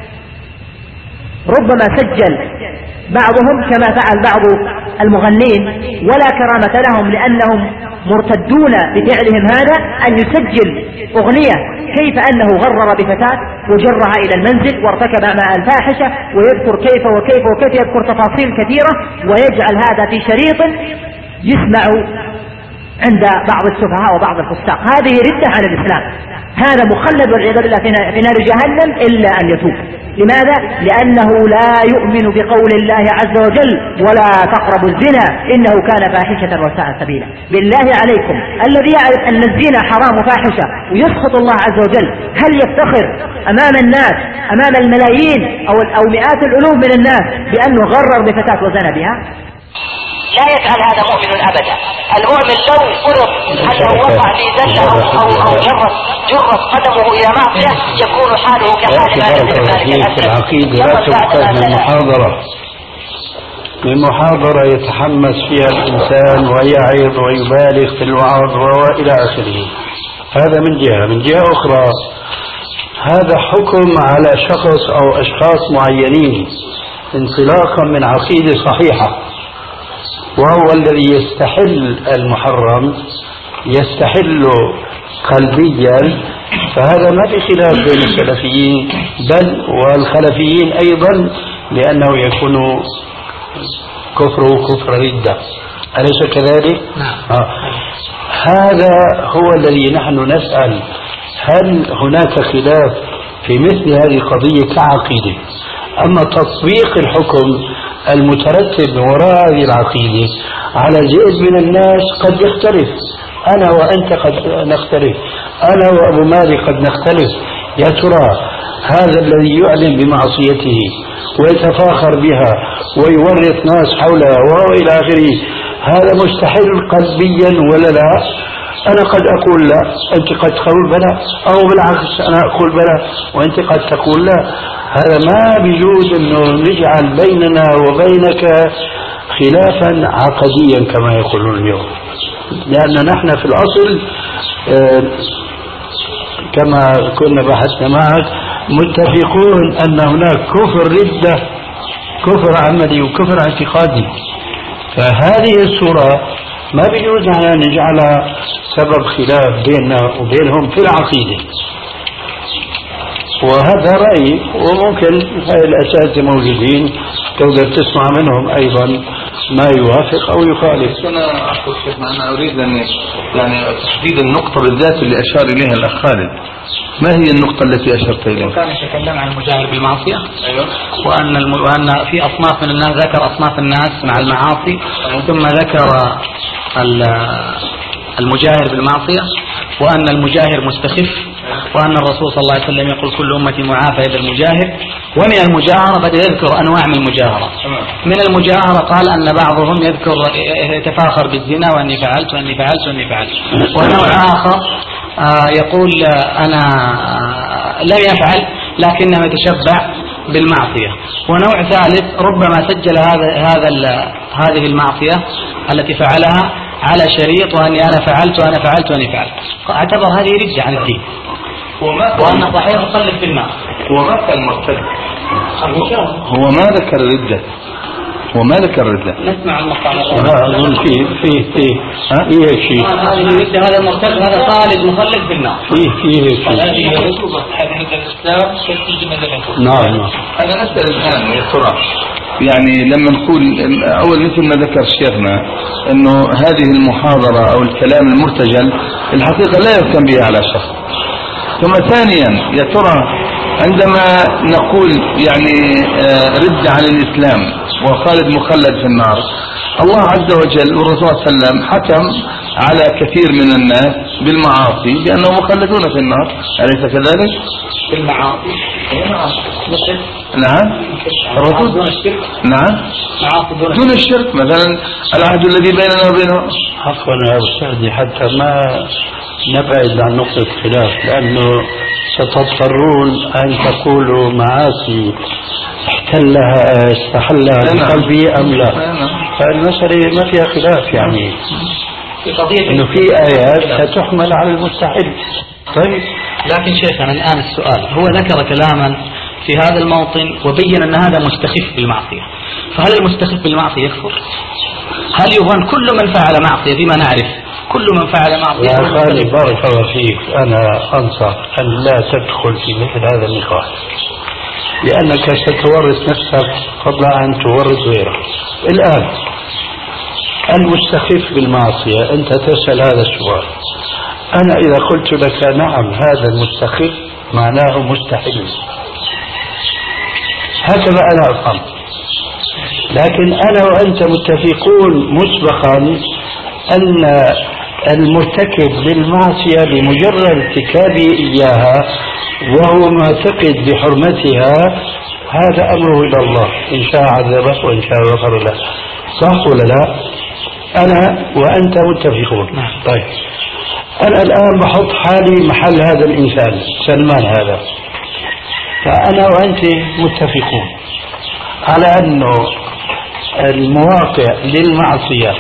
D: ربما سجل بعضهم كما فعل بعض المغنين ولا كرامة لهم لأنهم مرتدون بفعلهم هذا، أن يسجل أغنية كيف أنه غرر بفتاة وجرها إلى المنزل وارتكب مع الفاحشة، ويذكر كيف وكيف وكيف، يذكر تفاصيل كثيرة ويجعل هذا في شريط يسمع عند بعض السفهاء وبعض الفساق. هذه ردة عن الإسلام، هذا مخلد والعياذ بالله في نار جهنم إلا أن يتوب. لماذا؟ لأنه لا يؤمن بقول الله عز وجل ولا تقربوا الزنا إنه كان فاحشة وساء سبيلا. بالله عليكم الذي يعرف أن الزنا حرام فاحشة ويسخط الله عز وجل، هل يفتخر أمام الناس أمام الملايين أو, أو مئات الألوف من الناس بأنه غرر بفتاة وزنى بها؟
E: لا يفعل هذا مؤمن أبدا. المؤمن لو فرض أنه وقع في زلة أو, أو, أو جرت, جرت قدمه إلى معصية يكون حاله كحال
B: ذلك. العقيدة لا تؤخذ من محاضرة من محاضرة يتحمس فيها الإنسان ويعظ ويبالغ في الوعظ وإلى آخره. هذا من جهة. من جهة أخرى هذا حكم على شخص أو أشخاص معينين انطلاقا من عقيدة صحيحة، وهو الذي يستحل المحرم يستحل قلبيا، فهذا ما في خلاف بين السلفيين بل والخلفيين أيضا، لأنه يكون كفره كفر ردة. أليس كذلك؟
A: نعم.
B: آه. هذا هو الذي نحن نسأل، هل هناك خلاف في مثل هذه القضية كعقيدة؟ أما تطبيق الحكم المترتب وراء هذه العقيدة على جزء من الناس قد يختلف. أنا وأنت قد نختلف، أنا وأبو مالك قد نختلف. يا ترى هذا الذي يعلن بمعصيته ويتفاخر بها ويورط ناس حولها وإلى آخره، هذا مستحيل قلبيا ولا لا؟ أنا قد أقول لا، أنت قد تقول بلا، أو بالعكس أنا أقول بلا وأنت قد تقول لا. هذا ما بيجوز أنه نجعل بيننا وبينك خلافا عقديا كما يقولون اليوم، لأن نحن في الأصل كما كنا بحثنا معك متفقون أن هناك كفر ردة، كفر عملي وكفر اعتقادي. فهذه الصورة ما بيجوز أن نجعلها سبب خلاف بيننا وبينهم في العقيدة. وهذا رأيي، وممكن هاي الأساتذة موجودين تقدر تسمع منهم أيضا ما يوافق أو يخالف.
F: أنا أقول شيخنا أنا أريد أن يعني تحديد النقطة بالذات اللي أشار إليها الأخ خالد. ما هي النقطة التي أشرت إليها؟
A: كان يتكلم عن المجاهر بالمعصية.
F: أيوة.
A: وأن الم... وأن في أصناف من الناس، ذكر أصناف الناس مع المعاصي، ثم ذكر المجاهر بالمعصية، وأن المجاهر مستخف، وأن الرسول صلى الله عليه وسلم يقول كل أمتي معافى إلا المجاهر. ومن المجاهرة بدأ يذكر أنواع من المجاهرة. من المجاهرة قال أن بعضهم يذكر يتفاخر بالزنا وأني فعلت وأني فعلت وأني فعلت. ونوع آخر يقول أنا لم يفعل لكنه يتشبع بالمعصية. ونوع ثالث ربما سجل هذا هذا هذه المعصية التي فعلها على شريط وأني أنا فعلت وأنا فعلت وأني فعلت، اعتبر هذه ردة عن الدين وأن صحيح يصلي في الماء.
F: ومتى المرتد؟ هو ما ذكر ردة، هو ما ذكر ردة.
A: نسمع المقام.
B: لا أظن فيه فيه فيه ها فيه هيك شيء.
A: هذه ردة، هذا مرتد، هذا خالد مخلد في النار.
B: فيه فيه هيك شيء.
A: هذه رسوبة هذه الإسلام تسجل مدرسة.
B: نعم نعم.
F: أنا نسأل الآن يا ترى يعني لما نقول أول مثل ما ذكر شيخنا أنه هذه المحاضرة أو الكلام المرتجل الحقيقة لا يهتم بها على شخص. ثم ثانيا يا ترى عندما نقول يعني رد عن الإسلام وخالد مخلد في النار، الله عز وجل والرسول صلى الله عليه وسلم حكم على كثير من الناس بالمعاصي بأنهم مخلدون في النار، أليس كذلك؟
A: بالمعاصي.
F: نعم. الرسول
A: دون الشرك.
F: نعم. دون الشرك، مثلا العهد الذي بيننا وبينهم.
B: عفوا يا أستاذي، حتى ما نبعد عن نقطة الخلاف، لأنه ستضطرون أن تقولوا معاصي احتلها استحلها بقلبي أم لا. فالمسألة ما فيها خلاف، يعني إنه في آيات ستحمل على المستحيل. طيب،
A: لكن شيخنا الآن السؤال، هو ذكر كلاما في هذا الموطن وبين أن هذا مستخف بالمعصية، فهل المستخف بالمعصية يكفر؟ هل يظن كل من فعل معصية بما نعرف كل من فعل معصية؟
B: يا خالي بارك الله فيك، أنا أنصح أن لا تدخل في مثل هذا النقاش، لأنك ستورط نفسك قبل أن تورط غيرك. الآن المستخف بالمعصية، أنت تسأل هذا السؤال، أنا إذا قلت لك نعم هذا المستخف معناه مستحيل، هكذا أنا أفهم. لكن أنا وأنت متفقون مسبقا أن المرتكب للمعصية بمجرد ارتكابه إياها وهو معتقد بحرمتها هذا أمره إلى الله، إن شاء عذبه وإن شاء غفر له. صح ولا لا؟ أنا وأنت متفقون. طيب، أنا الآن بحط حالي محل هذا الإنسان سلمان هذا، فأنا وأنت متفقون على أنه المواقع للمعصية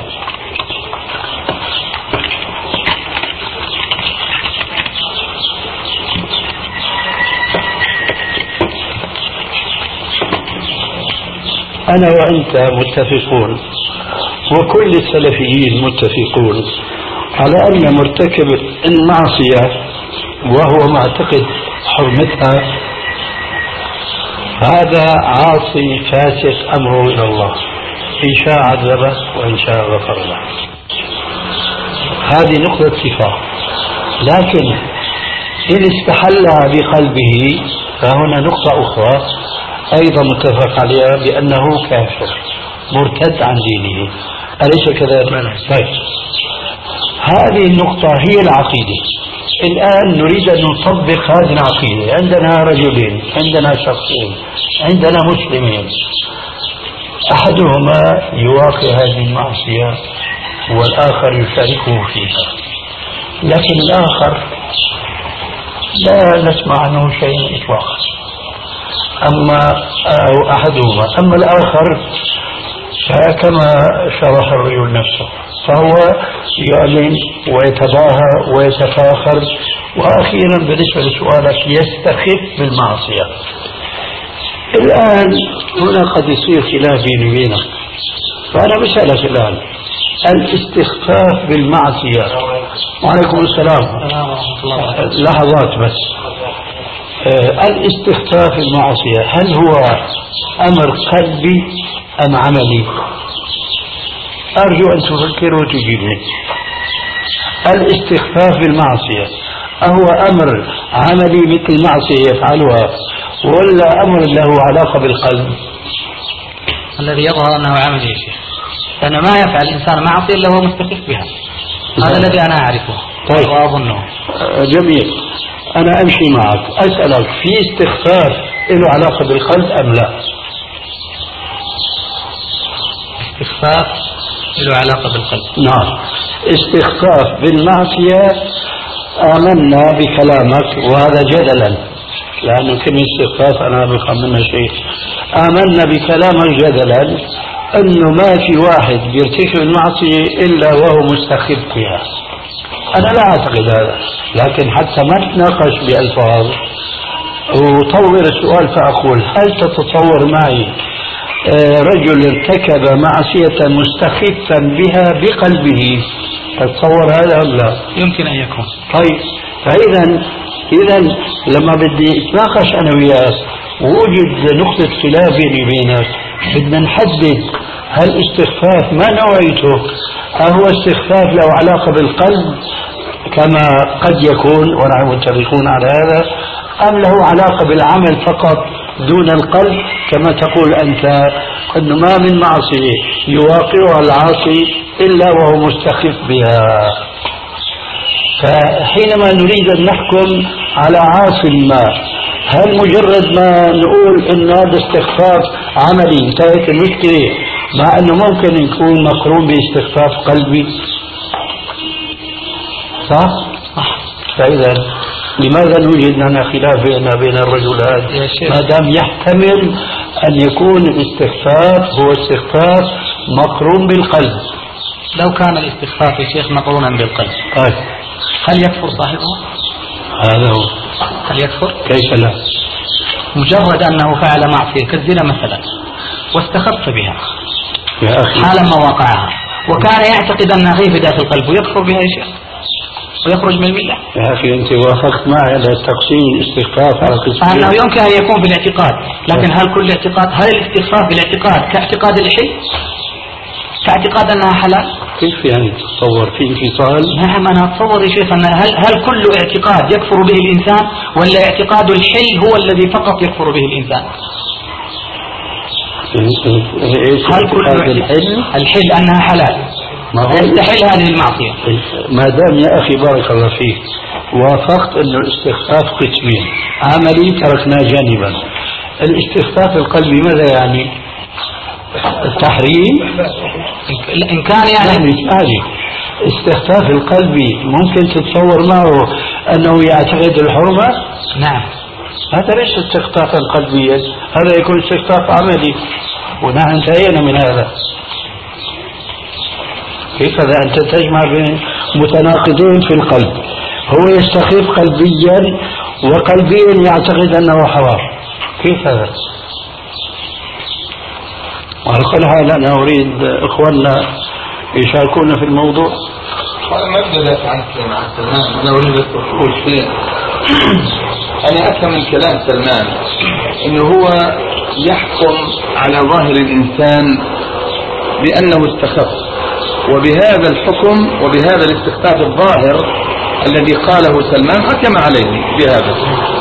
B: أنا وأنت متفقون وكل السلفيين متفقون على أن مرتكب المعصية وهو معتقد حرمتها هذا عاصي فاسق أمره إلى الله، إن شاء عذبه وإن شاء غفر له. هذه نقطة اتفاق. لكن إن استحلها بقلبه فهنا نقطة أخرى أيضا متفق عليها بأنه كافر مرتد عن دينه، أليس كذلك؟ طيب، هذه النقطة هي العقيدة. الآن نريد أن نطبق هذه العقيدة. عندنا رجلين، عندنا شخصين، عندنا مسلمين، أحدهما يواقع هذه المعصية والآخر يشاركه فيها، لكن الآخر لا نسمع عنه شيء إطلاقا. أما أو أحدهما، أما الآخر فكما شرح الرجل نفسه فهو يعلن ويتباهى ويتفاخر، وأخيرا بالنسبة لسؤالك يستخف بالمعصية. الآن هنا قد يصير خلاف بيني وبينك، فأنا بسألك الآن الاستخفاف بالمعصية. وعليكم السلام، لحظات بس. الاستخفاف بالمعصية هل هو أمر قلبي أم عملي؟ أرجو أن تفكروا وتجيبني. الاستخفاف بالمعصية أهو أمر عملي مثل معصية يفعلها ولا أمر له علاقة بالقلب؟
A: الذي يظهر أنه عملي يا شيخ، لأنه ما يفعل الإنسان معصية إلا هو مستخف بها. هذا الذي أنا أعرفه. طيب، وأظنه
B: جميل. أنا أمشي معك، أسألك في استخفاف له علاقة بالقلب أم لا؟
A: استخفاف له علاقة بالقلب.
B: نعم، استخفاف بالمعصية آمنا بكلامك، وهذا جدلا لأنه كلمة استخفاف أنا بفهم منها شيء. آمنا بكلامك جدلا أنه ما في واحد بيرتكب المعصية إلا وهو مستخف بها. أنا لا أعتقد هذا، لكن حتى ما نتناقش بألفاظ وطور السؤال فأقول هل تتصور معي رجل ارتكب معصية مستخفا بها بقلبه؟ تتصور هذا أم لا؟
A: يمكن أن يكون.
B: طيب، فإذا إذا لما بدي اتناقش أنا وياك ووجد نقطة خلاف بيني وبينك بدنا نحدد هل استخفاف ما نوعيته، أهو استخفاف له علاقة بالقلب كما قد يكون ونحن متفقون على هذا، أم له علاقة بالعمل فقط دون القلب كما تقول أنت أنه ما من معصية يواقعها العاصي إلا وهو مستخف بها. فحينما نريد أن نحكم على عاص ما، هل مجرد ما نقول أن هذا استخفاف عملي انتهت المشكلة، مع أنه ممكن يكون مقرون باستخفاف قلبي؟ صح؟ فإذا لماذا نوجد لنا خلاف بيننا وبين الرجلان ما دام يحتمل أن يكون الاستخفاف هو استخفاف مقرون بالقلب؟
A: لو كان الاستخفاف يا شيخ مقرونا بالقلب
B: طيب
A: هل يكفر صاحبه؟
B: هذا هو.
A: هل يكفر؟
B: كيف لا؟
A: مجرد أنه فعل معصية كالزنا مثلا واستخف بها
B: يا أخي
A: حالا ما وقعها وكان يعتقد أنها غيب داخل قلبه يكفر بها يا شيخ ويخرج من الملة.
B: يا أخي أنت وافقت معي على تقسيم الاستخفاف على قسمين.
A: أنه يمكن أن يكون بالاعتقاد، لكن هل كل اعتقاد هل الاستخفاف بالاعتقاد كاعتقاد الحل؟ كاعتقاد أنها حلال؟
B: كيف يعني تتصور في انفصال؟
A: نعم أنا أتصور يا شيخ أن هل هل كل اعتقاد يكفر به الإنسان ولا اعتقاد الحل هو الذي فقط يكفر به الإنسان؟ هل كل
B: الحل
A: الحل أنها حلال؟
B: ما هو
A: يستحل هذه المعصية.
B: ما دام يا أخي بارك الله فيك وافقت أنه الاستخفاف قسمين عملي تركناه جانبا. الاستخفاف القلبي ماذا يعني؟ التحريم؟
A: إن كان يعني
B: يعني استخفاف القلبي ممكن تتصور معه أنه يعتقد الحرمة؟
A: نعم.
B: هذا ليس استخفافا قلبيا، هذا يكون استخفاف عملي ونحن انتهينا من هذا. كيف هذا أنت تجمع بين متناقضين في القلب؟ هو يستخف قلبيا وقلبيا يعتقد أنه حرام، كيف هذا؟ وعلى كل حال أنا أريد إخواننا يشاركونا في الموضوع.
F: أنا ما أبدأ ذات عن سلمان، أنا أريد أقول شيء. أنا أفهم من كلام سلمان أنه هو يحكم على ظاهر الإنسان بأنه استخف، وبهذا الحكم وبهذا الاستخفاف الظاهر الذي قاله سلمان حكم عليه بهذا.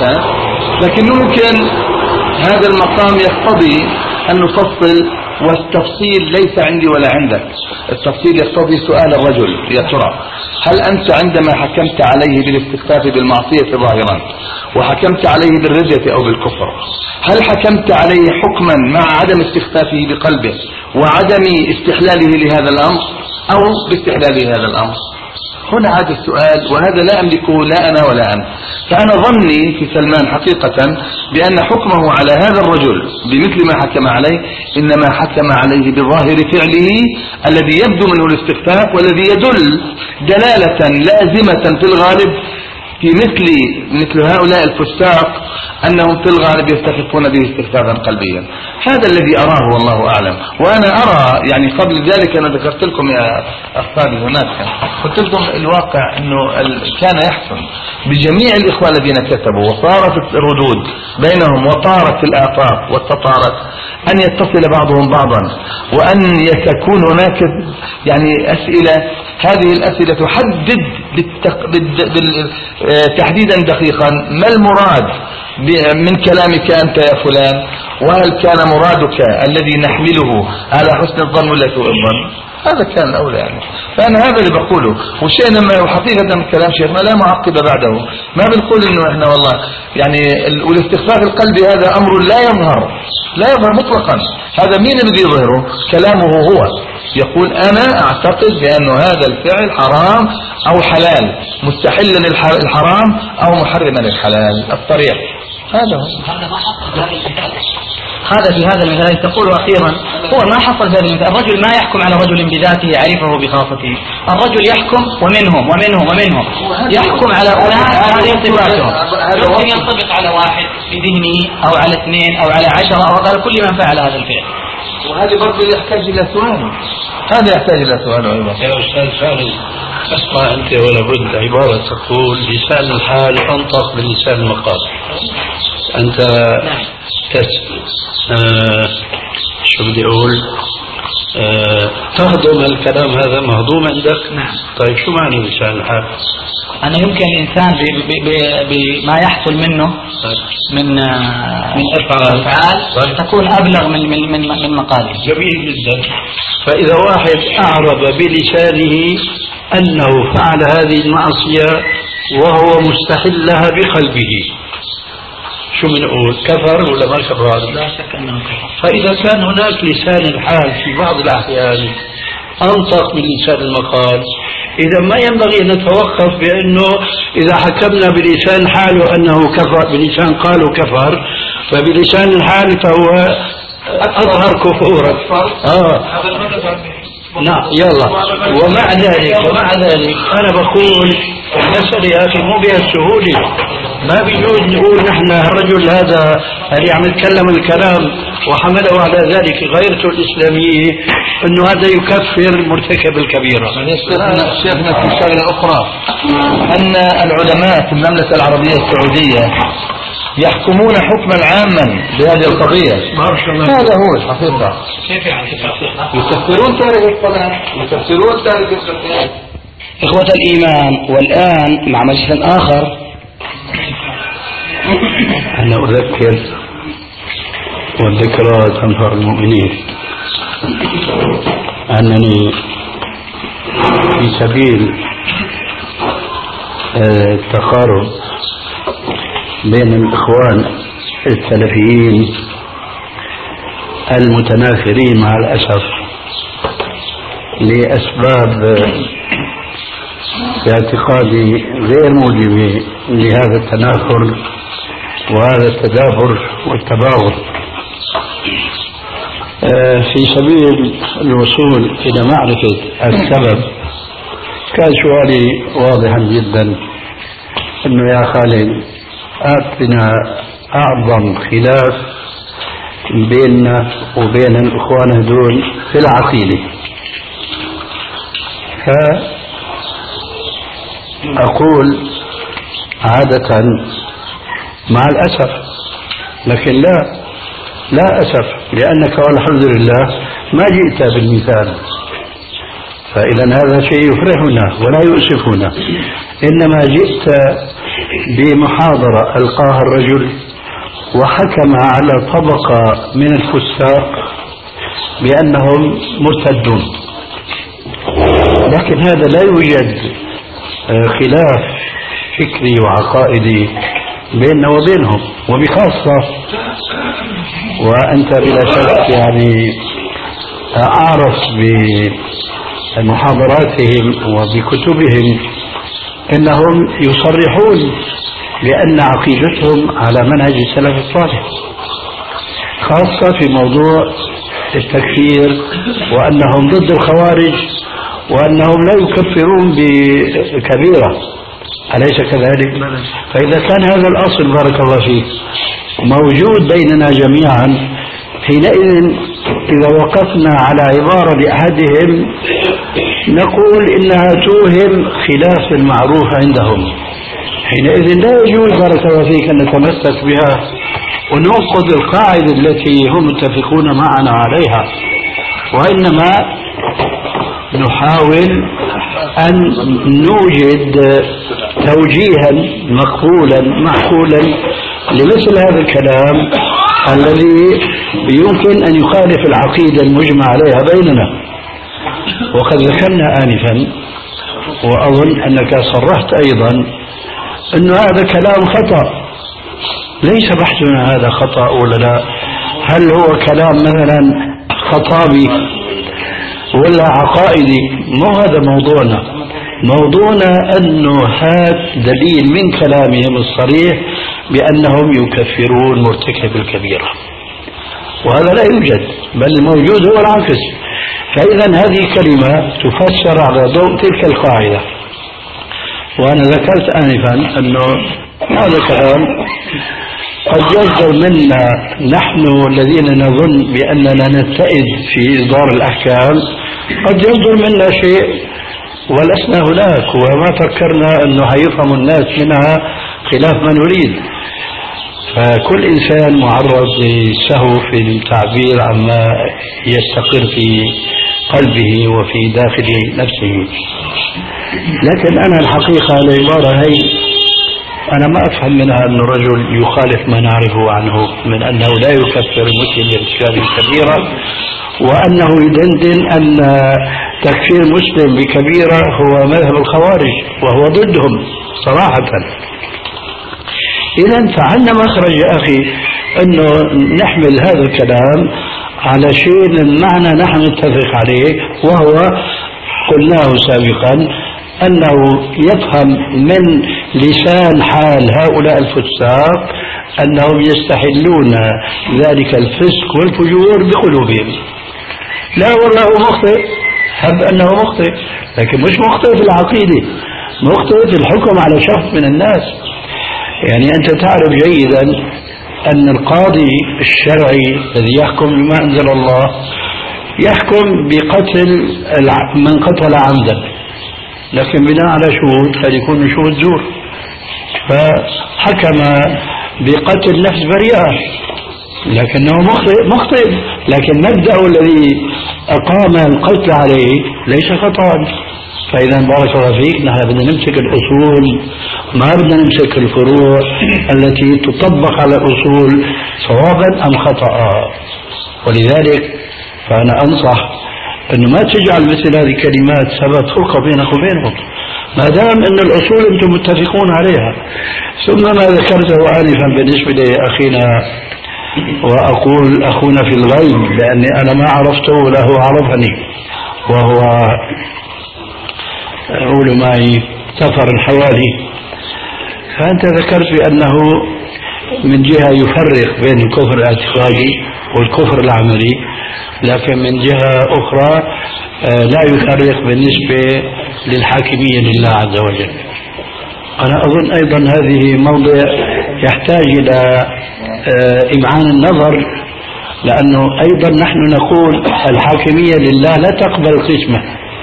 F: لكن ممكن هذا المقام يقتضي أن نفصل، والتفصيل ليس عندي ولا عندك. التفصيل يقتضي سؤال الرجل: يا ترى هل أنت عندما حكمت عليه بالاستخفاف بالمعصية ظاهرا وحكمت عليه بالردة أو بالكفر، هل حكمت عليه حكما مع عدم استخفافه بقلبه وعدم استحلاله لهذا الأمر أو باستحلاله هذا الأمر؟ هنا هذا السؤال، وهذا لا أملكه لا أنا ولا أنت. فأنا ظني في سلمان حقيقة بأن حكمه على هذا الرجل بمثل ما حكم عليه إنما حكم عليه بظاهر فعله الذي يبدو منه الاستخفاف، والذي يدل دلالة لازمة في الغالب في مثل مثل هؤلاء الفساق أنهم في الغالب يستخفون به استخفافا قلبيا. هذا الذي أراه والله أعلم. وأنا أرى يعني قبل ذلك أنا ذكرت لكم يا أخواني هناك، قلت لكم الواقع أنه كان يحسن بجميع الإخوة الذين كتبوا وصارت الردود بينهم وطارت الآفاق واستطارت أن يتصل بعضهم بعضا، وأن يكون هناك يعني أسئلة، هذه الأسئلة تحدد بالتق... بال... تحديدا دقيقا ما المراد من كلامك أنت يا فلان، وهل كان مرادك الذي نحمله على حسن الظن ولا سوء الظن؟ هذا كان الأولى يعني. فأنا هذا اللي بقوله، والشيء لما حقيقة من كلام شيخنا لا معقب بعده. ما بنقول إنه إحنا والله يعني والاستخفاف القلبي هذا أمر لا يظهر لا يظهر مطلقا. هذا مين الذي يظهره؟ كلامه هو يقول أنا أعتقد بأن هذا الفعل حرام أو حلال، مستحلا الحرام أو محرما الحلال الطريق. هذا
A: هذا ما حصل في هذا المثال. هذا في هذا المثال تقول أخيرا هو ما حصل في هذا المثال. الرجل ما يحكم على رجل بذاته يعرفه بخاصته، الرجل يحكم ومنهم ومنهم ومنهم يحكم على أناس هذه صفاتهم، يمكن ينطبق على واحد في ذهنه أو على اثنين أو على عشرة أو على كل من فعل هذا الفعل.
F: وهذا برضه يحتاج إلى سؤال، هذا يحتاج إلى سؤال أيضا.
B: يا أستاذ فارس اسمع أنت ولا بد عبارة تقول لسان الحال أنطق من لسان المقال. أنت تس آه شو بدي أقول آه تهضم الكلام هذا مهضوم عندك؟
A: نعم.
B: طيب شو معنى لسان الحال؟
A: أنا يمكن الإنسان بما يحصل منه من
B: من أفعال,
A: أفعال تكون أبلغ من من من, من مقاله.
B: جميل جدا. فإذا واحد أعرب بلسانه أنه فعل هذه المعصية وهو مستحلها بقلبه، شو بنقول؟ كفر ولا ما كفر؟
A: لا شك أنه كفر.
B: فإذا كان هناك لسان الحال في بعض الأحيان أنطق من لسان المقال، إذا ما ينبغي أن نتوقف بأنه إذا حكمنا بلسان حاله أنه كفر، بلسان قالوا كفر، فبلسان الحال فهو أظهر كفورا. آه. نعم يلا. ومع ذلك ومع ذلك أنا بقول المسألة يا أخي مو بهالسهولة. ما بيجوز نقول نحن الرجل هذا اللي عم يتكلم الكلام وحمله على ذلك غيرته الإسلامية أنه هذا يكفر مرتكب الكبيرة.
F: شيخنا في شغلة أخرى، أن العلماء في المملكة العربية السعودية يحكمون حكما عاما بهذه القضية. هذا هو الحقيقة.
A: كيف يعني
F: يكفرون تارك الصلاة، يكفرون تارك الصلاة.
A: إخوة الإيمان، والآن مع مجلس آخر
B: أنا أذكر والذكرى تنفع المؤمنين أنني في سبيل التقارب بين الإخوان السلفيين المتنافرين مع الأسف لأسباب باعتقادي غير موجبة لهذا التنافر وهذا التدافر والتباغض، في سبيل الوصول إلى معرفة السبب كان سؤالي واضحا جدا، أنه يا خالد أعطنا أعظم خلاف بيننا وبين الإخوان هذول في العقيدة. فأقول عادة مع الأسف، لكن لا لا أسف، لأنك والحمد لله ما جئت بالمثال، فإذا هذا شيء يفرحنا ولا يؤسفنا، إنما جئت بمحاضرة ألقاها الرجل وحكم على طبقة من الفساق بأنهم مرتدون، لكن هذا لا يوجد خلاف فكري وعقائدي بيننا وبينهم، وبخاصة وأنت بلا شك يعني أعرف بمحاضراتهم وبكتبهم أنهم يصرحون بأن عقيدتهم على منهج السلف الصالح، خاصة في موضوع التكفير، وأنهم ضد الخوارج، وأنهم لا يكفرون بكبيرة، أليس كذلك؟ فإذا كان هذا الأصل بارك الله فيك موجود بيننا جميعا، حينئذ إذا وقفنا على عبارة لأحدهم نقول إنها توهم خلاف المعروف عندهم، حينئذ لا يجوز بارك الله فيك أن نتمسك بها وننقض القاعدة التي هم متفقون معنا عليها، وإنما نحاول أن نوجد توجيها مقبولا معقولا لمثل هذا الكلام الذي يمكن أن يخالف العقيدة المجمع عليها بيننا. وقد ذكرنا آنفا وأظن أنك صرحت أيضا أن هذا كلام خطأ، ليس بحثنا هذا خطأ ولا لا، هل هو كلام مثلا خطابي ولا عقائدي؟ مو هذا موضوعنا. موضوعنا أنه هذا دليل من كلامهم الصريح بأنهم يكفرون مرتكب الكبيرة، وهذا لا يوجد، بل الموجود هو العكس. فإذا هذه كلمة تفسر على ضوء تلك القاعدة. وأنا ذكرت آنفا أنه هذا كلام قد يصدر منا نحن الذين نظن بأننا نتئذ في إصدار الأحكام، قد يصدر منا شيء ولسنا هناك وما فكرنا أنه هيفهم الناس منها خلاف ما نريد. فكل إنسان معرض للسهو في التعبير عما يستقر في قلبه وفي داخل نفسه. لكن أنا الحقيقة العبارة هي أنا ما أفهم منها أن الرجل يخالف ما نعرفه عنه من أنه لا يكفر المسلم بارتكاب كبيرة، وأنه يدندن أن تكفير مسلم بكبيرة هو مذهب الخوارج وهو ضدهم صراحة. إذا فعلنا مخرج يا أخي أنه نحمل هذا الكلام على شيء معنى نحن نتفق عليه، وهو قلناه سابقا أنه يفهم من لسان حال هؤلاء الفساق أنهم يستحلون ذلك الفسق والفجور بقلوبهم. لا والله مخطئ، هب أنه مخطئ، لكن مش مخطئ في العقيدة، مخطئ في الحكم على شخص من الناس. يعني أنت تعرف جيدا أن القاضي الشرعي الذي يحكم بما أنزل الله يحكم بقتل من قتل عمدا، لكن بناء على شهود قد يكون شهود زور، فحكم بقتل نفس بريئة لكنه مخطئ مخطئ لكن مبدأه الذي أقام القتل عليه ليس خطأ. فإذا بارك الله فيك، نحن بدنا نمسك الأصول، ما بدنا نمسك الفروع التي تطبق على الأصول صوابا أم خطأ. ولذلك فأنا أنصح أنه ما تجعل مثل هذه الكلمات سبب فرقة بينك وبينهم، ما دام أن الأصول أنتم متفقون عليها. ثم ما ذكرته آنفا بالنسبة لأخينا، وأقول أخونا في الغيب لأني أنا ما عرفته ولا هو عرفني، وهو أقول معي سفر الحوالي. فأنت ذكرت بأنه من جهة يفرق بين الكفر الاعتقادي والكفر العملي، لكن من جهة أخرى لا يفرق بالنسبة للحاكمية لله عز وجل. أنا أظن أيضا هذه موضع يحتاج إلى إمعان النظر، لأنه أيضا نحن نقول الحاكمية لله لا تقبل القسمة،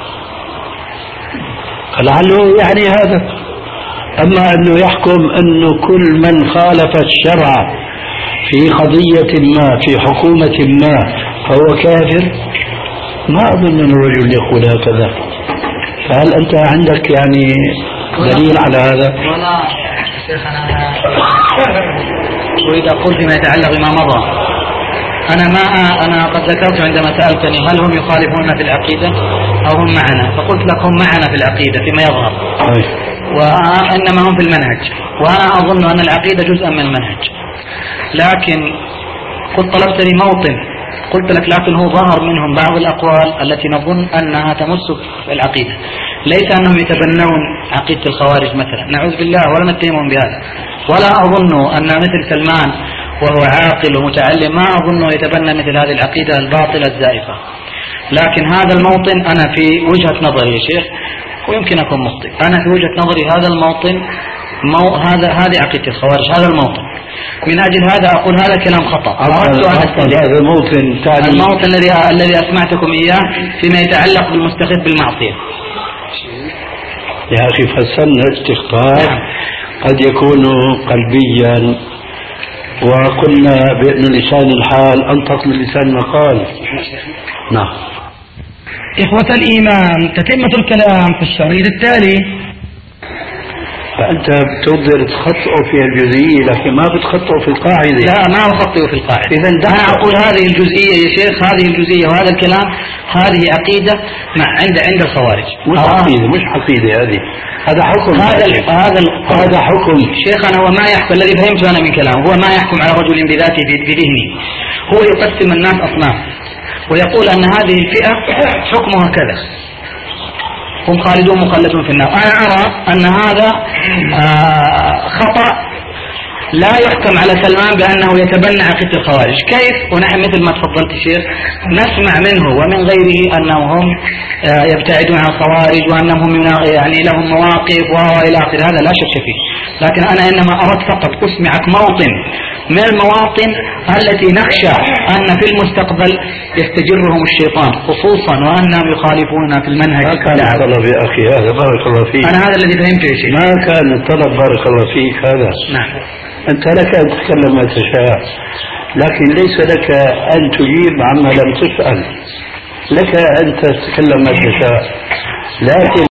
B: فلعله يعني هذا. أما أنه يحكم أنه كل من خالف الشرع في قضية ما في حكومة ما فهو كافر، ما أظن أن الرجل يقول هكذا. فهل أنت عندك يعني دليل على هذا؟
A: ولا شيخنا، أريد أقول فيما يتعلق بما مضى. أنا ما أنا قد ذكرت عندما سألتني هل هم يخالفون في العقيدة أو هم معنا، فقلت لك هم معنا في العقيدة فيما يظهر، وإنما هم في المنهج، وأنا أظن أن العقيدة جزءا من المنهج. لكن قد طلبت لي موطن، قلت لك لكن هو ظهر منهم بعض الأقوال التي نظن أنها تمس العقيدة، ليس أنهم يتبنون عقيدة الخوارج مثلا، نعوذ بالله ولا نتهمهم بهذا، ولا أظن أن مثل سلمان وهو عاقل ومتعلم ما أظنه يتبنى مثل هذه العقيدة الباطلة الزائفة. لكن هذا الموطن أنا في وجهة نظري يا شيخ، ويمكن أكون مخطئ، أنا في وجهة نظري هذا الموطن مو هذا هذه عقيدة الخوارج، هذا الموطن. من أجل هذا أقول هذا كلام خطأ. أردت أن أستدل
B: هذا الموطن ثاني،
A: الموطن الذي الذي أسمعتكم إياه فيما يتعلق بالمستخف بالمعصية.
B: يا أخي فسرنا الاستخفاف قد يكون قلبيا، وقلنا بأن لسان الحال أنطق من لسان المقال. نعم.
D: إخوة الإيمان، تتمة الكلام في الشريط التالي.
B: فأنت بتقدر تخطئه في الجزئية لكن ما بتخطئه في القاعدة.
A: لا ما أخطئه في القاعدة.
B: إذا
A: أنا أقول هذه الجزئية يا شيخ، هذه الجزئية وهذا الكلام هذه عقيدة مع عند عند الخوارج.
B: مش
A: آه.
B: عقيدة مش عقيدة هذه، هذا حكم.
A: هذا هذا
B: هذا حكم.
A: شيخنا هو ما يحكم، الذي فهمته أنا من كلامه هو ما يحكم على رجل بذاته بذهنه، هو يقسم الناس أصناف ويقول أن هذه الفئة حكمها كذا، هم خالدون مخلدون في النار. أنا أرى أن هذا آه خطأ، لا يحكم على سلمان بأنه يتبنى عقيدة الخوارج. كيف؟ ونحن مثل ما تفضلت الشيخ نسمع منه ومن غيره أنهم هم آه يبتعدون عن الخوارج وأنهم يعني لهم مواقف وإلى آخره، هذا لا شك فيه. لكن أنا إنما أردت فقط أسمعك موطن من المواطن التي نخشى أن في المستقبل يستجرهم الشيطان، خصوصا وأنهم يخالفون في المنهج.
B: ما كان الطلب يا أخي هذا، بارك الله فيك.
A: أنا هذا الذي فهمته يا شيخ.
B: ما كان الطلب بارك الله فيك هذا.
A: نعم.
B: أنت لك أن تتكلم ما تشاء، لكن ليس لك أن تجيب عما لم تسأل. لك أن تتكلم ما تشاء، لكن